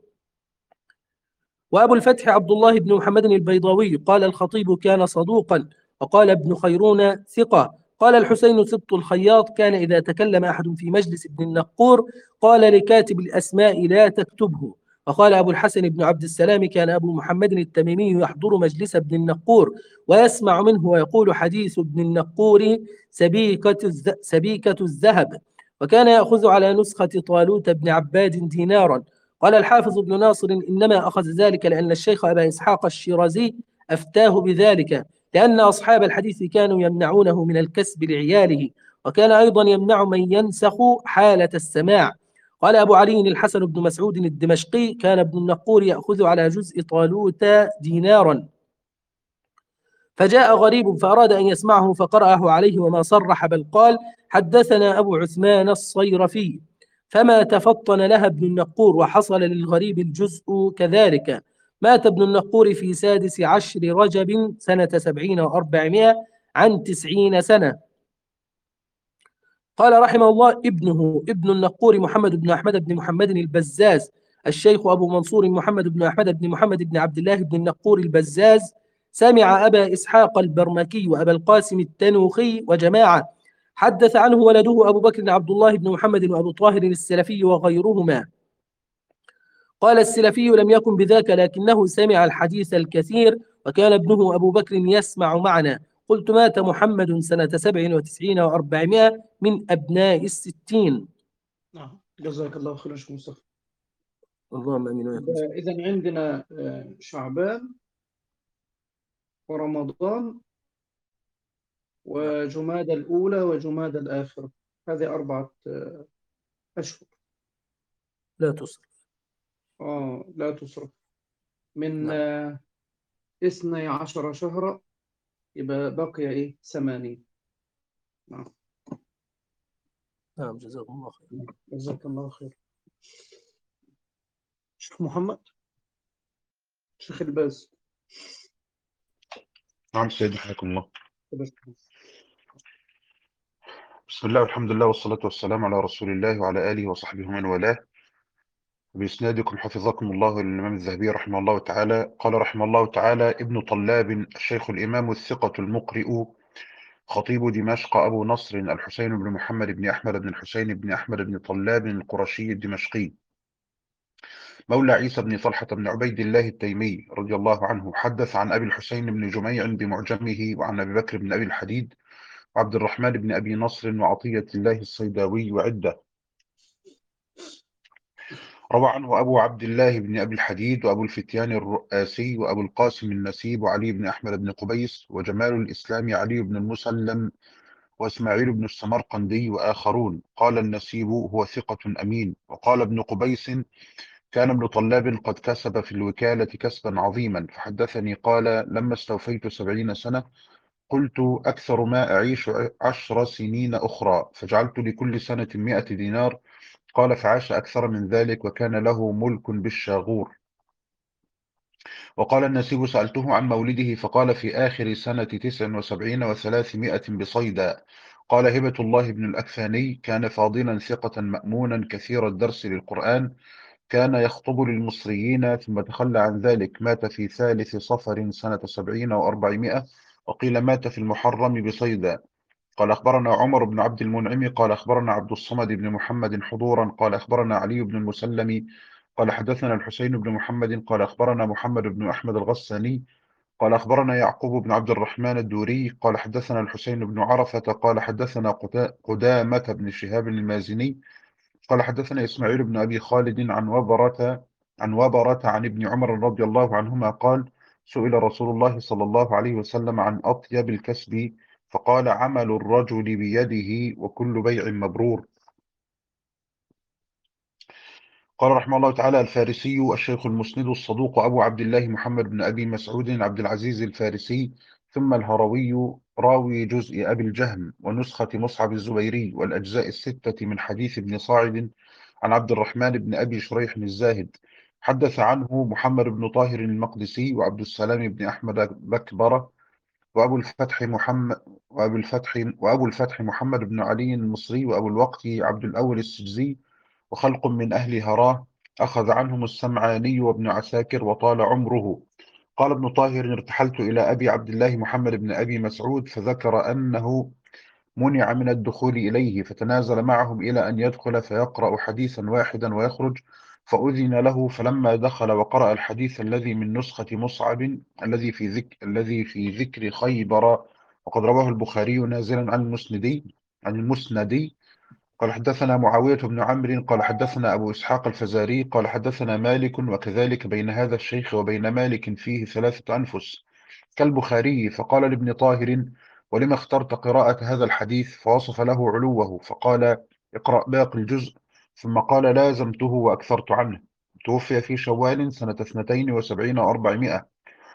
وأبو الفتح عبد الله بن محمد البيضاوي. قال الخطيب: كان صدوقا. وقال ابن خيرون: ثقة. قال الحسين سبط الخياط: كان إذا تكلم أحد في مجلس ابن النقور قال لكاتب الأسماء: لا تكتبه. وقال أبو الحسن بن عبد السلام: كان أبو محمد التميمي يحضر مجلس ابن النقور ويسمع منه ويقول: حديث ابن النقور سبيكة, الز... سبيكة الذهب. وكان يأخذ على نسخة طالوت بن عباد دينارا. قال الحافظ ابن ناصر: إنما أخذ ذلك لأن الشيخ أبا إسحاق الشيرازي أفتاه بذلك، لأن أصحاب الحديث كانوا يمنعونه من الكسب لعياله، وكان أيضا يمنع من ينسخ حالة السماع. قال أبو علي الحسن بن مسعود الدمشقي: كان ابن النقور يأخذ على جزء طالوت دينارا. فجاء غريب فأراد أن يسمعه فقرأه عليه وما صرح، بل قال: حدثنا أبو عثمان الصيرفي. فما تفطن لها ابن النقور، وحصل للغريب الجزء كذلك. مات ابن النقور في سادس عشر رجب سنة سبعين وأربعمائة عن تسعين سنة. قال رحمه الله: ابنه ابن النقور محمد بن أحمد بن محمد البزاز، الشيخ أبو منصور محمد بن أحمد بن محمد بن عبد الله بن النقور البزاز، سمع أبا إسحاق البرمكي وأبا القاسم التنوخي وجماعة. حدث عنه ولده أبو بكر عبد الله بن محمد وأبو طاهر السلفي وغيرهما. قال السلفي: لم يكن بذاك، لكنه سمع الحديث الكثير، وكان ابنه أبو بكر يسمع معنا. قلت: مات محمد سنة سبع وتسعين وأربعمائة من أبناء الستين. نعم، جزاك الله خيرا شيخ مصطفى. اللهم امين وياكم. إذا عندنا آه، شعبان ورمضان وجمادى الأولى وجمادى الآخرة، هذه أربعة آه، أشهر. لا تصرف. آه لا تصرف. من نعم. آه، اثني عشر شهرا، يبقى بقي إيه؟ ثمانين. نعم. نعم، جزاكم الله خير. جزاك الله خير. شيخ محمد، شيخ الباز. نعم سيدي، حياكم الله. بسم الله والحمد لله والصلاة والسلام على رسول الله وعلى آله وصحبه ومن والاه. بإسنادكم حفظكم الله الإمام الذهبي رحمه الله تعالى قال رحمه الله تعالى: ابن طلاب الشيخ الإمام الثقة المقرئ خطيب دمشق أبو نصر الحسين بن محمد بن أحمد بن الحسين بن أحمد بن طلاب القرشي الدمشقي، مولى عيسى بن طلحة بن عبيد الله التيمي رضي الله عنه. حدث عن أبي الحسين بن جميع بمعجمه، وعن أبي بكر بن أبي الحديد وعبد الرحمن بن أبي نصر وعطية الله الصيداوي وعدة. روى عنه أبو عبد الله بن أبي الحديد وأبو الفتيان الرؤاسي وأبو القاسم النسيب وعلي بن أحمد بن قبيس وجمال الإسلام علي بن المسلم وإسماعيل بن السمرقندي وآخرون. قال النسيب: هو ثقة أمين. وقال ابن قبيس: كان ابن طلاب قد كسب في الوكالة كسبا عظيما، فحدثني قال: لما استوفيت سبعين سنة قلت: أكثر ما أعيش عشر سنين أخرى، فجعلت لكل سنة مئة دينار. قال: فعاش أكثر من ذلك، وكان له ملك بالشاغور. وقال النسيب: سألته عن مولده فقال: في آخر سنة تسع وسبعين وثلاثمائة بصيدا. قال هبة الله بن الأكفاني: كان فاضلا ثقة مأمونا كثير الدرس للقرآن، كان يخطب للمصريين ثم تخلى عن ذلك. مات في ثالث صفر سنة سبعين وأربعمائة، وقيل مات في المحرم بصيدا. قال أخبرنا عمر بن عبد المنعم قال أخبرنا عبد الصمد بن محمد حضورا قال أخبرنا علي بن المسلم قال حدثنا الحسين بن محمد قال أخبرنا محمد بن أحمد الغساني قال أخبرنا يعقوب بن عبد الرحمن الدوري قال حدثنا الحسين بن عرفة قال حدثنا قدامة بن شهاب المازني قال حدثنا إسماعيل بن أبي خالد عن وبرة عن وبرة عن ابن عمر رضي الله عنهما قال: سئل رسول الله صلى الله عليه وسلم عن أطيب الكسب، فقال: عمل الرجل بيده، وكل بيع مبرور. قال رحمه الله تعالى: الفارسي الشيخ المسند الصدوق أبو عبد الله محمد بن أبي مسعود عبد العزيز الفارسي، ثم الهروي راوي جزء أبي الجهم ونسخة مصعب الزبيري والأجزاء الستة من حديث ابن صاعد عن عبد الرحمن بن أبي شريح الزاهد. حدث عنه محمد بن طاهر المقدسي وعبد السلام بن أحمد بكبرة وأبو الفتح محمد وأبو الفتح وأبو الفتح محمد بن علي المصري وأبو الوقت عبد الأول السجزي، وخلق من أهل هراه. أخذ عنهم السمعاني وابن عساكر وطال عمره. قال ابن طاهر: ارتحلت إلى أبي عبد الله محمد بن أبي مسعود، فذكر أنه منع من الدخول إليه، فتنازل معهم إلى أن يدخل فيقرأ حديثا واحدا ويخرج، فأذن له. فلما دخل وقرأ الحديث الذي من نسخة مصعب الذي في ذكر الذي في ذكر خيبر، وقد رواه البخاري نازلا عن المسندي عن المسندي قال حدثنا معاوية بن عمرو قال حدثنا أبو إسحاق الفزاري قال حدثنا مالك، وكذلك بين هذا الشيخ وبين مالك فيه ثلاثة أنفس كالبخاري. فقال لابن طاهر: ولما اخترت قراءة هذا الحديث؟ فوصف له علوه، فقال: اقرأ باقي الجزء. ثم قال: لازمته وأكثرت عنه. توفي في شوال سنة اثنتين وسبعين وأربعمائة،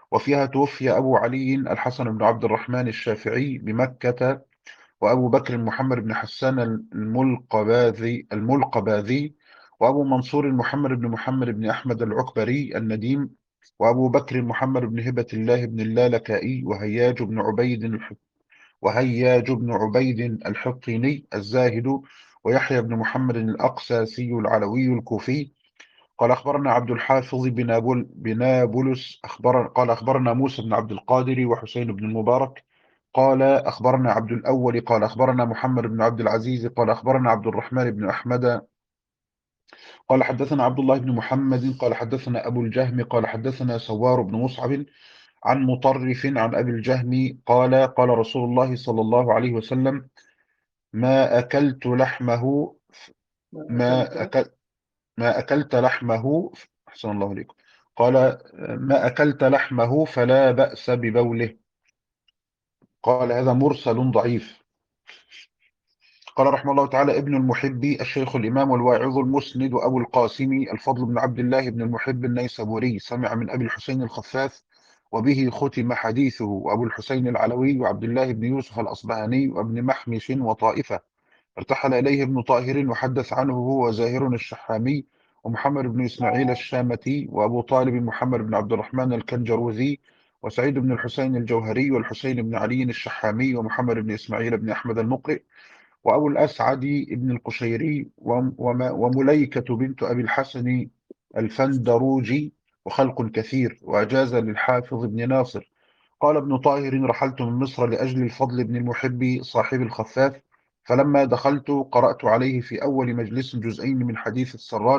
وفيها توفي أبو علي الحسن بن عبد الرحمن الشافعي بمكة، وأبو بكر محمد بن حسان الملقباذي الملقباذي وأبو منصور محمد بن محمد بن أحمد العكبري النديم، وأبو بكر محمد بن هبة الله بن اللالكائي، وهياج بن عبيد الح- وهياج بن عبيد الحطيني الزاهد، ويحيى بن محمد الأقساسي العلوي الكوفي. قال أخبرنا عبد الحافظ بن بنابلس أخبر قال أخبرنا موسى بن عبد القادر وحسين بن المبارك قال أخبرنا عبد الأول قال أخبرنا محمد بن عبد العزيز قال أخبرنا عبد الرحمن بن أحمد قال حدثنا عبد الله بن محمد قال حدثنا أبو الجهم قال حدثنا سوار بن مصعب عن مطرف عن أبي الجهم قال قال رسول الله صلى الله عليه وسلم: ما أكلت لحمه ما ما أكلت أكل ما أكلت لحمه أحسن الله عليكم. قال: ما أكلت لحمه فلا بأس ببوله. قال: هذا مرسل ضعيف. قال رحمه الله تعالى: ابن المحب الشيخ الإمام الواعظ المسند أبو القاسم الفضل بن عبد الله بن المحب النيسابوري سمع من أبي الحسين الخفاف، وبه ختم حديثه، وأبو الحسين العلوي وعبد الله بن يوسف الأصبهاني وابن محمش وطائفة. ارتحل إليه ابن طاهر وحدث عنه هو زاهر الشحامي، ومحمد بن إسماعيل الشامتي، وأبو طالب محمد بن عبد الرحمن الكنجروذي، وسعيد بن الحسين الجوهري، والحسين بن علي الشحامي، ومحمد بن إسماعيل بن أحمد المقرئ، وأبو الأسعد بن القشيري، وم- وم- ومليكة بنت أبي الحسن الفندروجي، وخلق كثير. وأجاز للحافظ بن ناصر. قال ابن طاهر: رحلت من مصر لأجل الفضل بن المحب صاحب الخفاف، فلما دخلت قرأت عليه في أول مجلس جزئين من حديث السراج،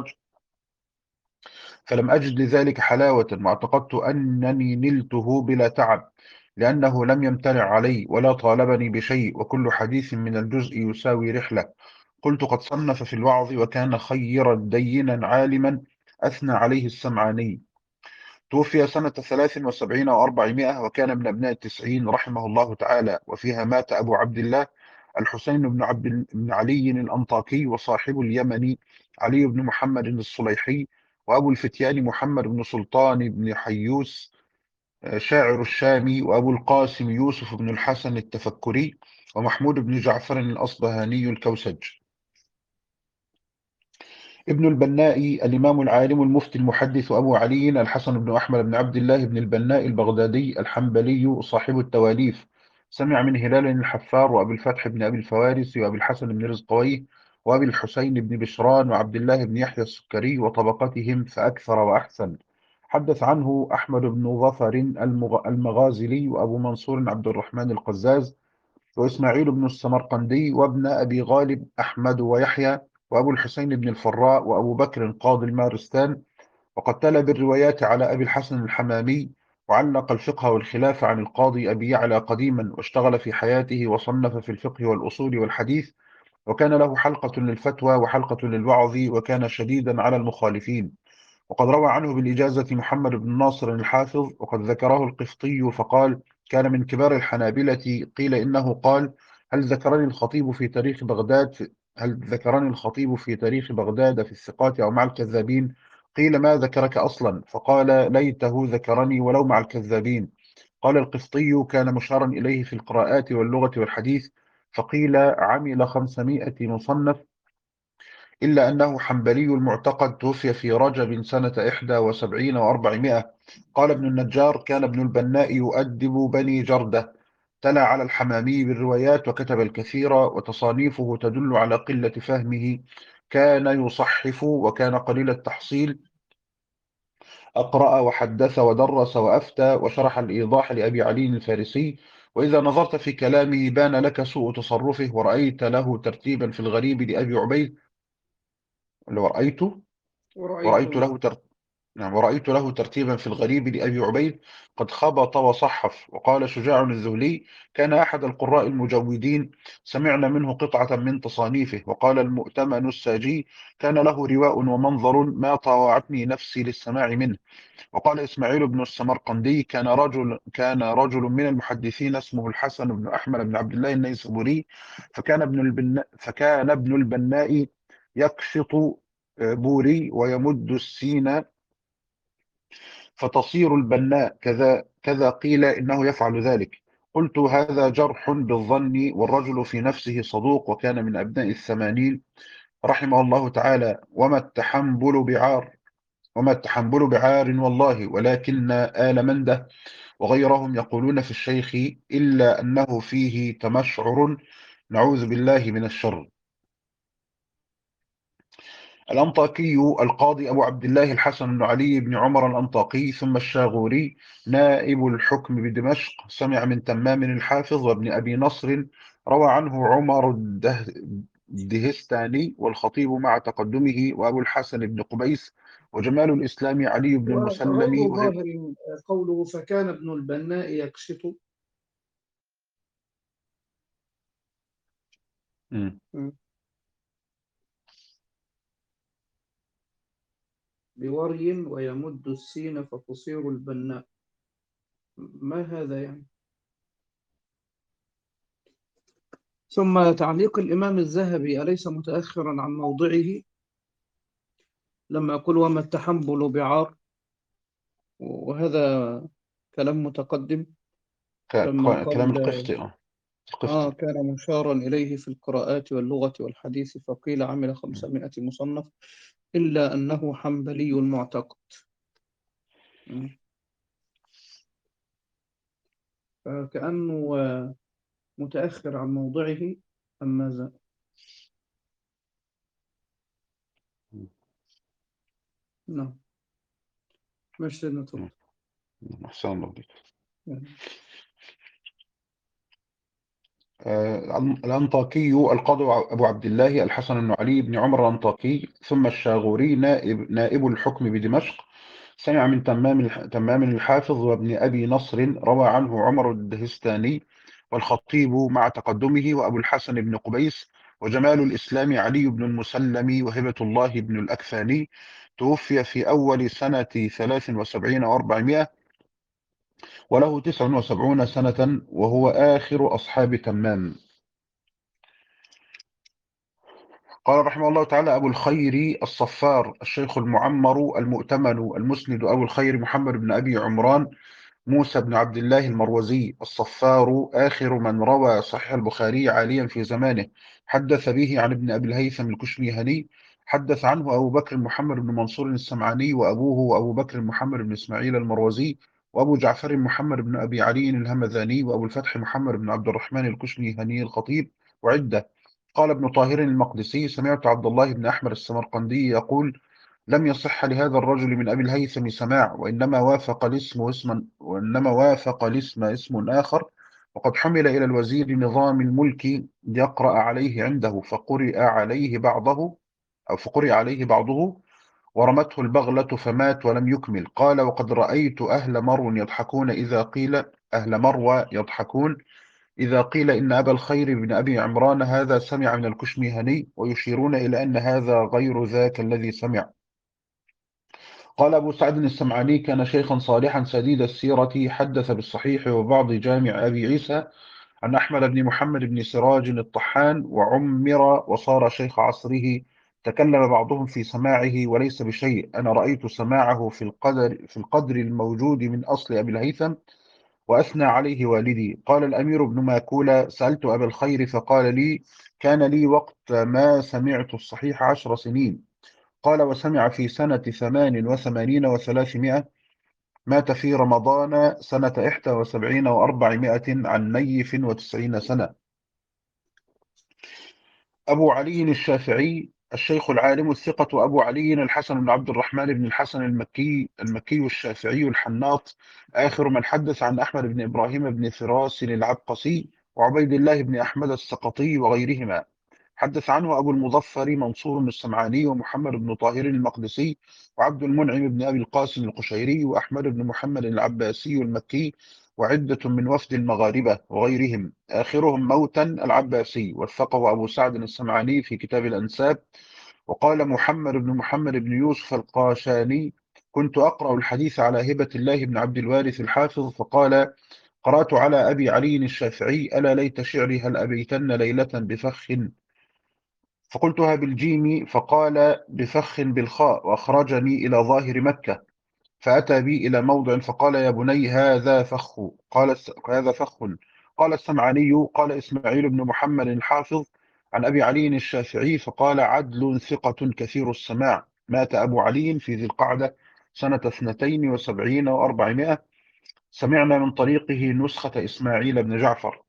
فلم أجد لذلك حلاوة، واعتقدت أنني نلته بلا تعب، لأنه لم يمتنع علي ولا طالبني بشيء، وكل حديث من الجزء يساوي رحلة. قلت: قد صنف في الوعظ، وكان خيرا دينا عالما أثنى عليه السمعاني. توفي سنة ثلاث وسبعين وأربعمائة، وكان من أبناء التسعين رحمه الله تعالى. وفيها مات أبو عبد الله الحسين بن عبد بن علي الأنطاكي، وصاحب اليمن علي بن محمد الصليحي، وأبو الفتيان محمد بن سلطان بن حيوس آه، شاعر الشام، وأبو القاسم يوسف بن الحسن التفكري، ومحمود بن جعفر الأصبهاني الكوسج. ابن البناء الإمام العالم المفتي المحدث أبو علي الحسن بن أحمد بن عبد الله بن البناء البغدادي الحنبلي صاحب التواليف، سمع من هلال الحفار، وأبي الفتح بن أبي الفوارس، وأبي الحسن بن رزقويه، وأبي الحسين بن بشران، وعبد الله بن يحيى السكري، وطبقتهم فأكثر وأحسن. حدث عنه أحمد بن ظفر المغ- المغازلي، وأبو منصور عبد الرحمن القزاز، وإسماعيل بن السمرقندي، وابن أبي غالب أحمد ويحيى، وأبو الحسين بن الفراء، وأبو بكر قاضي المارستان. وقد تلا بالروايات على أبي الحسن الحمامي، وعلق الفقه والخلاف عن القاضي أبي يعلى قديما، واشتغل في حياته وصنف في الفقه والأصول والحديث، وكان له حلقة للفتوى وحلقة للوعظ، وكان شديدا على المخالفين. وقد روى عنه بالإجازة محمد بن ناصر الحافظ، وقد ذكره القفطي فقال: كان من كبار الحنابلة. قيل إنه قال: هل ذكرني الخطيب في تاريخ بغداد في هل ذكرني الخطيب في تاريخ بغداد في الثقات أو مع الكذابين؟ قيل: ما ذكرك أصلا؟ فقال: ليته ذكرني ولو مع الكذابين. قال القفطي: كان مشارا إليه في القراءات واللغة والحديث، فقيل: عمل خمسمائة مصنف، إلا أنه حنبلي المعتقد، توفي في رجب سنة إحدى وسبعين وأربعمائة. قال ابن النجار: كان ابن البناء يؤدب بني جردة، تلا على الحمامي بالروايات، وكتب الكثير، وتصانيفه تدل على قلة فهمه. كان يصحف، وكان قليل التحصيل، أقرأ وحدث ودرس وأفتى، وشرح الإيضاح لأبي علي الفارسي. وإذا نظرت في كلامه بان لك سوء تصرفه، ورأيت له ترتيبا في الغريب لأبي عبيد، اللي هو رأيته ورأيت ورأيته. له تر... نعم ورأيت له ترتيبا في الغريب لأبي عبيد قد خبط وصحف. وقال شجاع الذهلي: كان أحد القراء المجودين، سمعنا منه قطعة من تصانيفه. وقال المؤتمن الساجي: كان له رواء ومنظر ما طاوعتني نفسي للسماع منه. وقال إسماعيل بن السمرقندي: كان رجل كان رجل من المحدثين اسمه الحسن بن أحمد بن عبد الله النيسابوري، فكان ابن البناء فكان ابن البناء يكشط بوري، ويمد السين فتصير البناء كذا كذا قيل إنه يفعل ذلك. قلت هذا جرح بالظن، والرجل في نفسه صدوق، وكان من أبناء الثمانين رحمه الله تعالى. وما التحنبل بعار وما التحنبل بعار والله، ولكن آل منده وغيرهم يقولون في الشيخ إلا أنه فيه تمشعر، نعوذ بالله من الشر. الأنطاكي القاضي أبو عبد الله الحسن بن علي بن عمر الأنطاكي ثم الشاغوري نائب الحكم بدمشق سمع من تمام الحافظ وابن أبي نصر، روى عنه عمر الده- الدهستاني والخطيب مع تقدمه، وأبو الحسن بن قبيس، وجمال الإسلام علي بن وغير المسلم وهب. ظاهر قوله فكان ابن البناء يكشط مم. بوري ويمد السين فتصير البناء. ما هذا يعني؟ ثم تعليق الإمام الذهبي أليس متأخرا عن موضعه لما يقول وما التحنبل بعار، وهذا كلام متقدم ك- لما ك- كلام قال القفتي آه آه القفتي. كان مشارا إليه في القراءات واللغة والحديث، فقيل عمل خمسمائة مصنف إلا أنه حنبلي المعتقد. م. فكأنه آه، متأخر عن موضعه أم ماذا؟ نعم، مش نترك. مم. أحسن الله بك. يعني آه، الأنطاكي القاضي أبو عبد الله الحسن بن علي بن عمر الأنطاكي ثم الشاغوري نائب, نائب الحكم بدمشق سمع من تمام الح- تمام الحافظ وابن أبي نصر، روى عنه عمر الدهستاني والخطيب مع تقدمه، وأبو الحسن بن قبيس، وجمال الإسلام علي بن المسلم، وهبة الله بن الأكفاني. توفي في أول سنة ثلاث وسبعين وأربعمائة وله تسع وسبعون سنة، وهو آخر أصحاب تمام. قال رحمه الله تعالى أبو الخير الصفار الشيخ المعمر المؤتمن المسند أبو الخير محمد بن أبي عمران موسى بن عبد الله المروزي الصفار، آخر من روى صحيح البخاري عاليا في زمانه، حدث به عن ابن أبي الهيثم الكشميهني. حدث عنه أبو بكر محمد بن منصور السمعاني، وأبوه وأبو بكر محمد بن إسماعيل المروزي، وأبو جعفر محمد بن أبي علي الهمذاني، وأبو الفتح محمد بن عبد الرحمن الكشميهني الخطيب، وعدة. قال ابن طاهر المقدسي سمعت عبد الله بن أحمد السمرقندي يقول لم يصح لهذا الرجل من أبي الهيثم سماع، وإنما وافق الاسم اسما وإنما وافق الاسم اسم آخر، وقد حمل إلى الوزير نظام الملك ليقرأ عليه عنده، فقرئ عليه بعضه أو فقرئ عليه بعضه ورمته البغلة فمات ولم يكمل. قال وقد رأيت أهل مرو يضحكون إذا قيل أهل مروى يضحكون إذا قيل إن أبا الخير بن أبي عمران هذا سمع من الكشميهني، ويشيرون إلى أن هذا غير ذاك الذي سمع. قال أبو سعد السمعاني كان شيخا صالحا سديد السيرة، حدث بالصحيح وبعض جامع أبي عيسى عن أحمد بن محمد بن سراج الطحان، وعمر وصار شيخ عصره. تكلم بعضهم في سماعه وليس بشيء، أنا رأيت سماعه في القدر في القدر الموجود من أصل أبي الهيثم، وأثنى عليه والدي. قال الأمير بن ماكولة سألت أبا الخير فقال لي كان لي وقت ما سمعت الصحيح عشر سنين. قال وسمع في سنة ثمان وثمانين وثلاثمائة، مات في رمضان سنة إحدى وسبعين وأربعمائة عن نيف وتسعين سنة. أبو علي الشافعي الشيخ العالم الثقة أبو علي الحسن بن عبد الرحمن بن الحسن المكي المكي الشافعي الحناط، آخر من حدث عن أحمد بن إبراهيم بن فراس العبقسي وعبيد الله بن أحمد السقطي وغيرهما. حدث عنه أبو المظفر منصور السمعاني، ومحمد بن طاهر المقدسي، وعبد المنعم بن أبي القاسم القشيري، وأحمد بن محمد العباسي المكي، وعدة من وفد المغاربة وغيرهم، آخرهم موتا العباسي. وثقه أبو سعد السمعاني في كتاب الأنساب. وقال محمد بن محمد بن يوسف القاشاني كنت أقرأ الحديث على هبة الله بن عبد الوارث الحافظ، فقال قرأت على أبي علي الشافعي ألا ليت شعري هل أبيتن ليلة بفخ، فقلتها بالجيم فقال بفخ بالخاء، وأخرجني إلى ظاهر مكة. فأتى بي إلى موضع فقال يا بني هذا فخ قال الس- هذا فخ قال السمعاني قال إسماعيل بن محمد الحافظ عن أبي علي الشافعي فقال عدل ثقة كثير السماع مات أبو علي في ذي القعدة سنة اثنتين وسبعين وأربعمائة سمعنا من طريقه نسخة إسماعيل بن جعفر.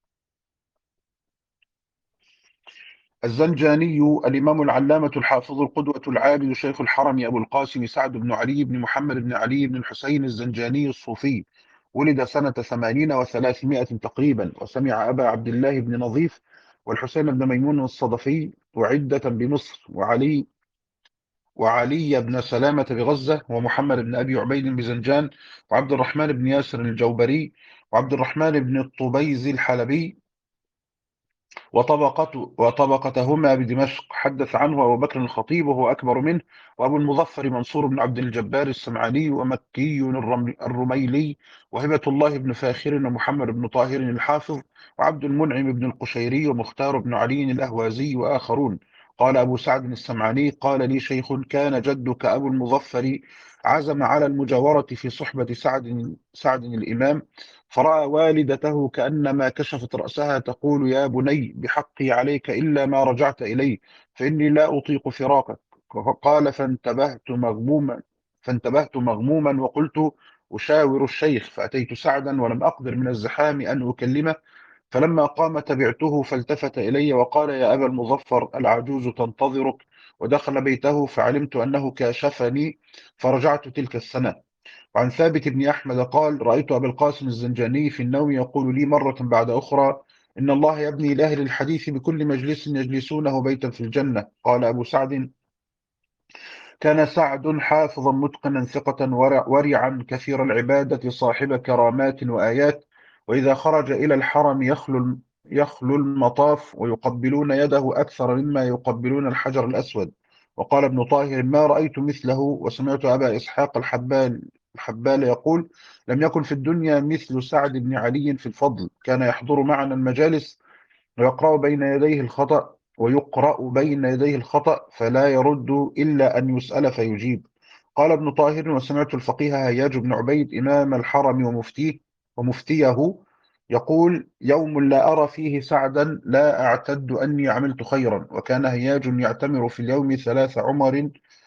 الزنجاني الإمام العلامة الحافظ القدوة العابد شيخ الحرم أبو القاسم سعد بن علي بن محمد بن علي بن الحسين الزنجاني الصوفي ولد سنة ثمانين وثلاثمائة تقريبا، وسمع أبا عبد الله بن نظيف والحسين بن ميمون الصدفي وعدة بمصر وعلي وعلي بن سلامة بغزة ومحمد بن أبي عبيد بزنجان وعبد الرحمن بن ياسر الجوبري وعبد الرحمن بن الطبيزي الحلبي وطبقته وطبقتهما بدمشق. حدث عنه أبو بكر الخطيب وهو أكبر منه، وأبو المظفر منصور بن عبد الجبار السمعاني ومكي الرم- الرميلي وهبة الله بن فاخر ومحمد بن طاهر الحافظ وعبد المنعم بن القشيري ومختار بن علي الأهوازي وآخرون. قال أبو سعد السمعاني قال لي شيخ كان جدك أبو المظفر عزم على المجاورة في صحبة سعد سعد الإمام، فرأى والدته كأنما كشفت رأسها تقول يا بني بحقي عليك إلا ما رجعت إليه فإني لا أطيق فراقك. قال فانتبهت مغموما فانتبهت مغموما وقلت أشاور الشيخ، فأتيت سعدا ولم أقدر من الزحام أن أكلمه، فلما قام تبعته فالتفت إلي وقال يا أبا المظفر العجوز تنتظرك، ودخل بيته فعلمت أنه كاشفني فرجعت تلك السنة. وعن ثابت بن أحمد قال رأيت أبا القاسم الزنجاني في النوم يقول لي مرة بعد أخرى إن الله يبني لأهل الحديث بكل مجلس يجلسونه بيتا في الجنة. قال أبو سعد كان سعد حافظا متقنا ثقة ورع- ورعا كثير العبادة صاحب كرامات وآيات، وإذا خرج إلى الحرم يخلو يخلو المطاف ويقبلون يده أكثر مما يقبلون الحجر الأسود. وقال ابن طاهر ما رأيت مثله. وسمعت أبا إسحاق الحبال الحبال يقول لم يكن في الدنيا مثل سعد بن علي في الفضل، كان يحضر معنا المجالس ويقرأ بين يديه الخطأ ويقرأ بين يديه الخطأ فلا يرد إلا أن يسأل فيجيب. قال ابن طاهر وسمعت الفقيه هياج بن عبيد إمام الحرم ومفتيه ومفتيه يقول يوم لا أرى فيه سعدا لا أعتد أني عملت خيرا. وكان هياج يعتمر في اليوم ثلاث عمر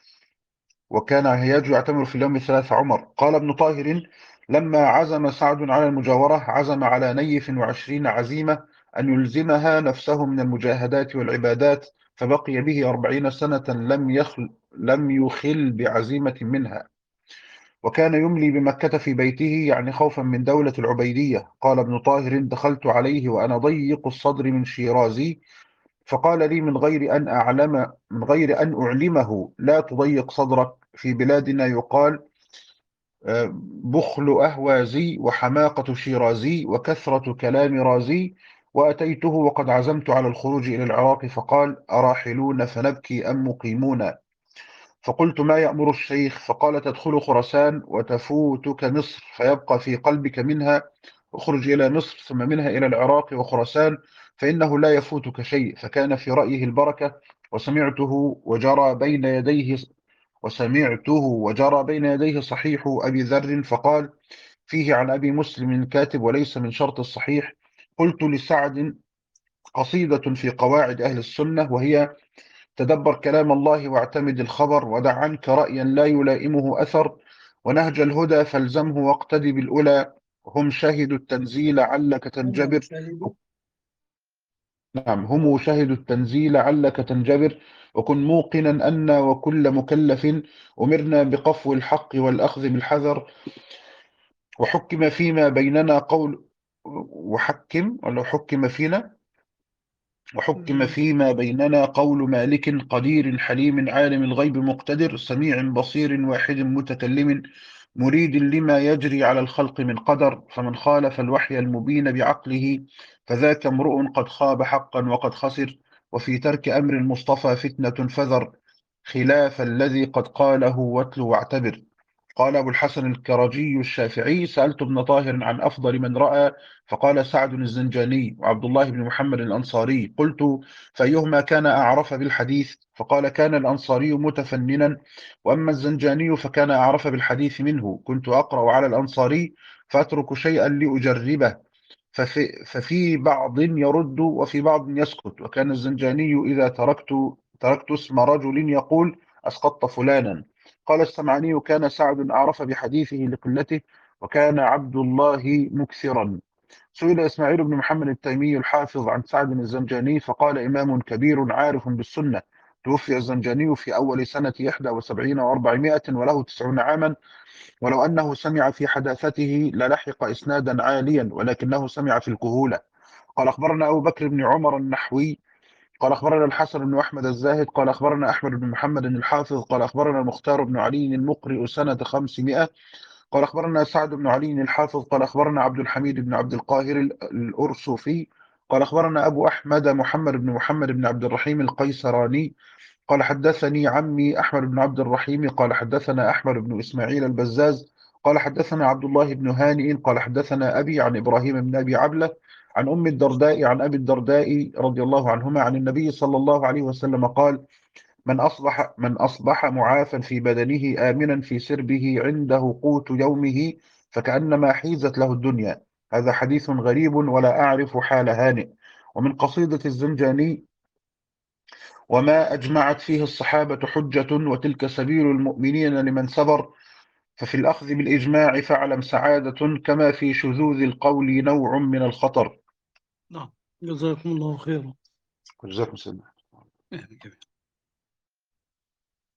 وكان هياج يعتمر في اليوم ثلاث عمر. قال ابن طاهر لما عزم سعد على المجاورة عزم على نيف وعشرين عزيمة أن يلزمها نفسه من المجاهدات والعبادات، فبقي به أربعين سنة لم يخل لم يخل بعزيمة منها، وكان يملي بمكة في بيته يعني خوفا من دولة العبيدية. قال ابن طاهر دخلت عليه وأنا ضيق الصدر من شيرازي فقال لي من غير أن أعلم من غير أن أعلمه لا تضيق صدرك، في بلادنا يقال آه، بخل أهوازي وحماقة شيرازي وكثرة كلام رازي. وأتيته وقد عزمت على الخروج إلى العراق فقال أراحلون فنبكي أم مقيمون؟ فقلت ما يأمر الشيخ؟ فقال تدخل خراسان وتفوتك مصر فيبقى في قلبك منها، اخرج إلى مصر ثم منها إلى العراق وخراسان فإنه لا يفوتك شيء. فكان في رأيه البركة. وسمعته وجرى بين يديه وسمعته وجرى بين يديه صحيح أبي ذر فقال فيه عن أبي مسلم الكاتب وليس من شرط الصحيح. قلت لسعد قصيدة في قواعد أهل السنة وهي تدبر كلام الله واعتمد الخبر ودع عنك رأيا لا يلائمه أثر، ونهج الهدى فالزمه واقتدي بالأولى، هم شهدوا التنزيل علك تنجبر. نعم هم شهدوا التنزيل علك تنجبر، وكن موقنا أن وكل مكلف أمرنا بقفو الحق والأخذ بالحذر، وحكم فيما بيننا قول وحكم ولا حكم فينا وحكم فيما بيننا قول مالك قدير حليم عالم الغيب مقتدر سميع بصير واحد متكلم مريد لما يجري على الخلق من قدر، فمن خالف الوحي المبين بعقله فذاك امرؤ قد خاب حقا وقد خسر، وفي ترك أمر المصطفى فتنة فذر خلاف الذي قد قاله واتل واعتبر. قال أبو الحسن الكرجي الشافعي: سألت ابن طاهر عن أفضل من رأى، فقال سعد الزنجاني وعبد الله بن محمد الأنصاري. قلت: فأيهما كان أعرف بالحديث؟ فقال: كان الأنصاري متفننا، وأما الزنجاني فكان أعرف بالحديث منه. كنت أقرأ على الأنصاري فأترك شيئا لأجربه، ففي, ففي بعض يرد وفي بعض يسكت. وكان الزنجاني إذا تركت تركت اسم رجل يقول: أسقطت فلانا. قال السمعاني: كان سعد أعرف بحديثه لقلته، وكان عبد الله مكثرا. سئل إسماعيل بن محمد التيمي الحافظ عن سعد الزنجاني فقال: إمام كبير عارف بالسنة، توفي الزنجاني في أول سنة إحدى وسبعين وأربعمائة وله تسعون عاما، ولو أنه سمع في حداثته للحق إسنادا عاليا، ولكنه سمع في الكهولة. قال أخبرنا أبو بكر بن عمر النحوي قال أخبرنا الحسن بن أحمد الزاهد قال أخبرنا أحمد بن محمد الحافظ قال أخبرنا المختار بن علي المقرئ سنة خمسمائة قال أخبرنا سعد بن علي الحافظ قال أخبرنا عبد الحميد بن عبد القاهر الأرسوفي قال أخبرنا أبو أحمد محمد بن محمد بن عبد الرحيم القيسراني قال حدثني عمي أحمد بن عبد الرحيم قال حدثنا أحمد بن إسماعيل البزاز قال حدثنا عبد الله بن هانئ قال حدثنا أبي عن إبراهيم بن أبي عبلة عن أم الدرداء عن أبي الدرداء رضي الله عنهما عن النبي صلى الله عليه وسلم قال: من أصبح من أصبح معافا في بدنه آمنا في سربه عنده قوت يومه فكأنما حيزت له الدنيا. هذا حديث غريب ولا أعرف حال هانئ. ومن قصيدة الزنجاني: وما أجمعت فيه الصحابة حجة، وتلك سبيل المؤمنين لمن سبر، ففي الأخذ بالإجماع فاعلم سعادة، كما في شذوذ القول نوع من الخطر. نعم، جزاكم الله خيرا. جزاكم الله.